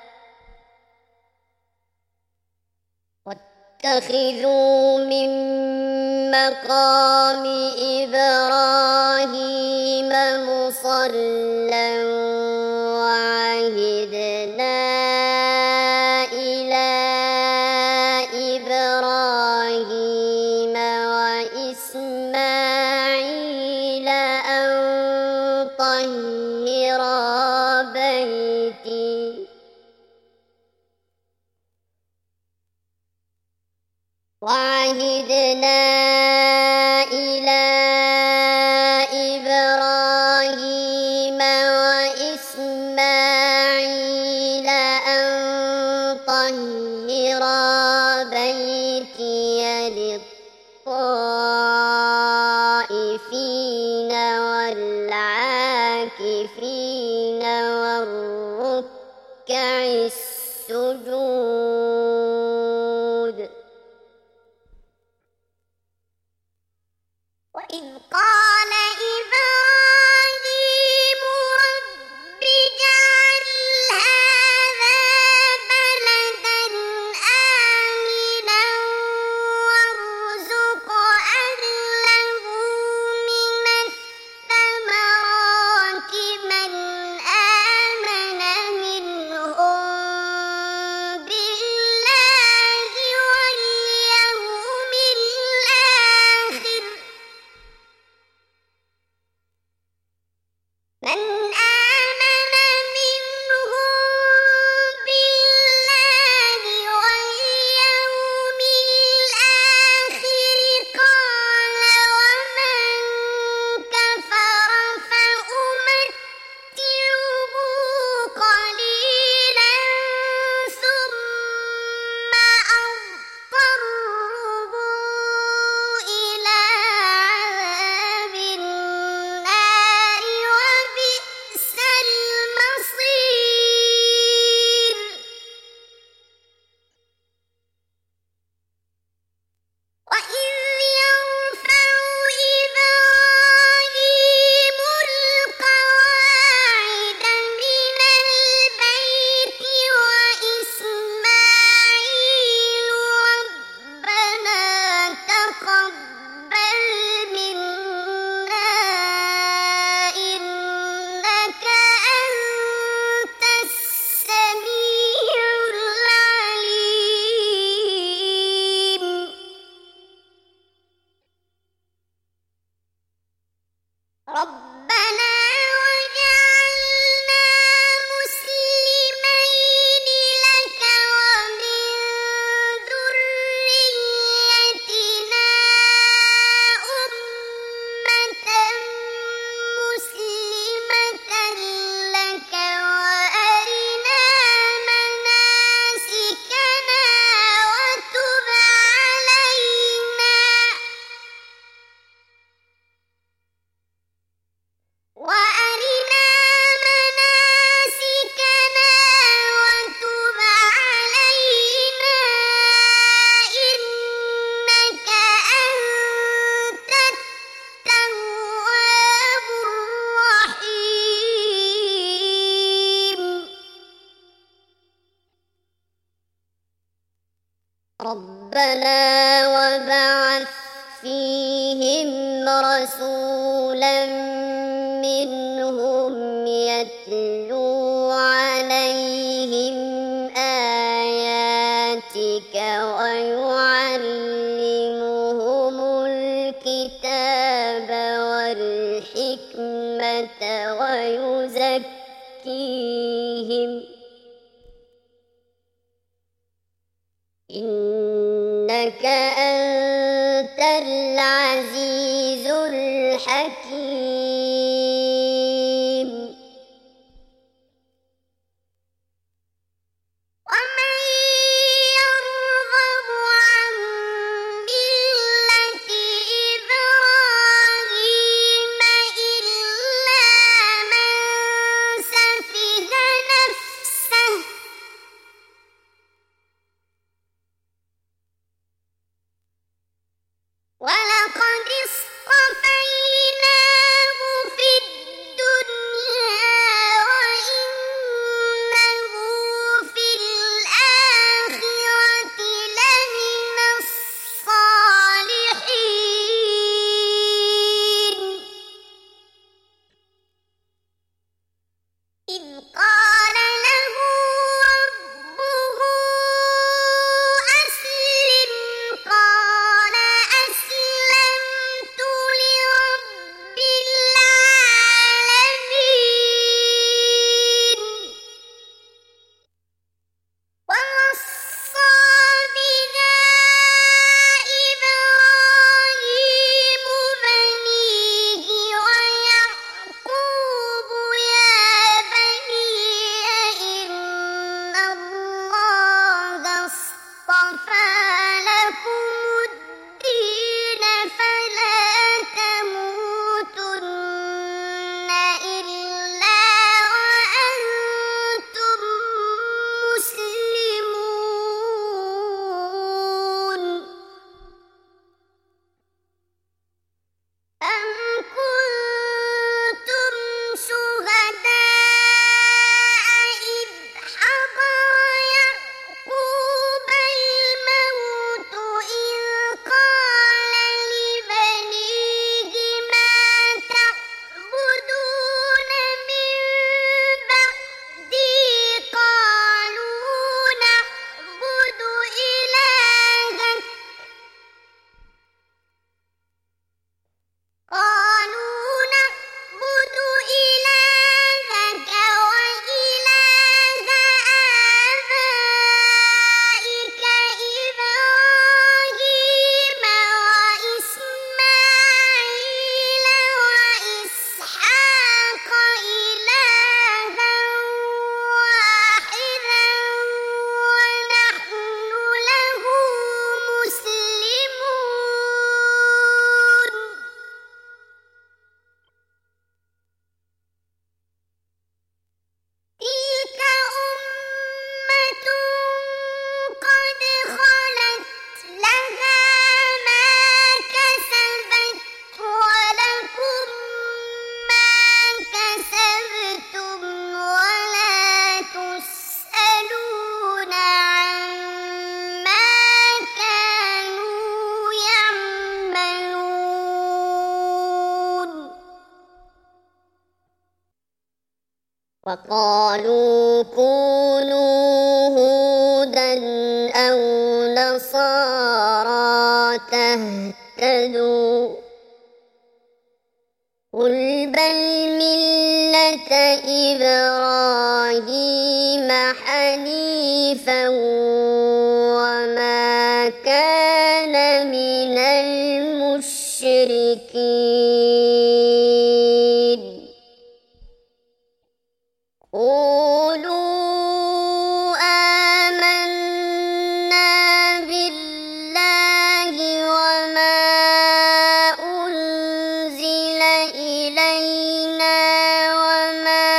واتخذوا من مقام إبراهيم مصلى وعهدنا إلى إبراهيم وإسماعيل أن طهرا بيتي وعهدنا إلى إبراهيم وإسماعيل أن طهرا بيتي للطائفين والعاكفين والركع السجود ربنا وابعث فيهم رسولا منهم يتلو عليهم آياتك ويعلمهم الكتاب والحكمة ويزكيهم إنك أنت العزيز الحكيم. ومن يرغب عن ملة إبراهيم إلا من سفه نفسه ولقد اصطفيناه في الدنيا وإنه في الآخرة لمن الصالحين. إذ قال له ربه أسلم قال أسلمت لرب العالمين. ووصى بها إبراهيم بنيه ويعقوب يا بني إن الله اصطفى لكم الدين فلا تموتن إلا وأنتم مسلمون. أم كنتم شهداء إذ حضر يعقوب الموت إذ قال لبنيه ما تعبدون من بعدي قالوا نعبد إلهك وإله آبائك إبراهيم وإسماعيل وإسحاق إلها واحدا ونحن له مسلمون. تلك أمة قد خلت لها ما كسبت ولكم ما كسبتم ولا تسألون عما كانوا يعملون. وقالوا كونوا هودا أو نصارى تهتدوا قل بل ملة إبراهيم حنيفا وما كان من المشركين. قولوا آمنا بالله وما أنزل إلينا وما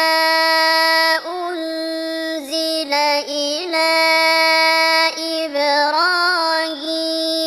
أنزل إلى إبراهيم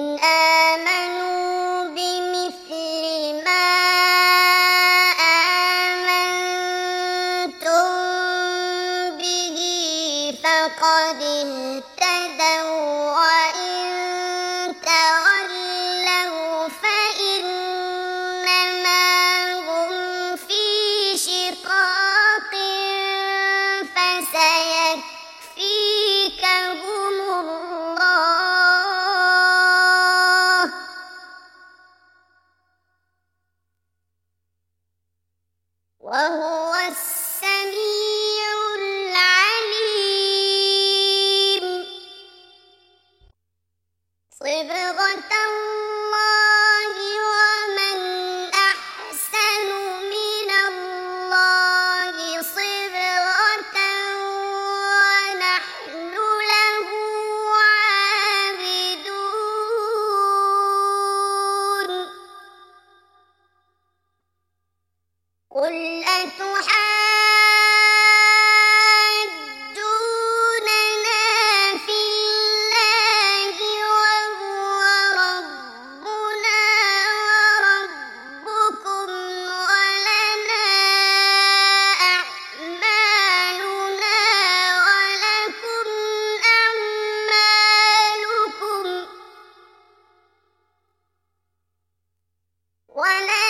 آمنوا بمثل ما آمنتم به فقد اهتدوا، وإن تولوا فإنما هم في شقاق فسيكفيكهم الله، وهو السميع العليم. صبغة الله، ومن أحسن من الله صبغة، ونحن له عابدون. قل أتحاجوننا في الله وهو ربنا وربكم، ولنا أعمالنا ولكم أعمالكم، ولا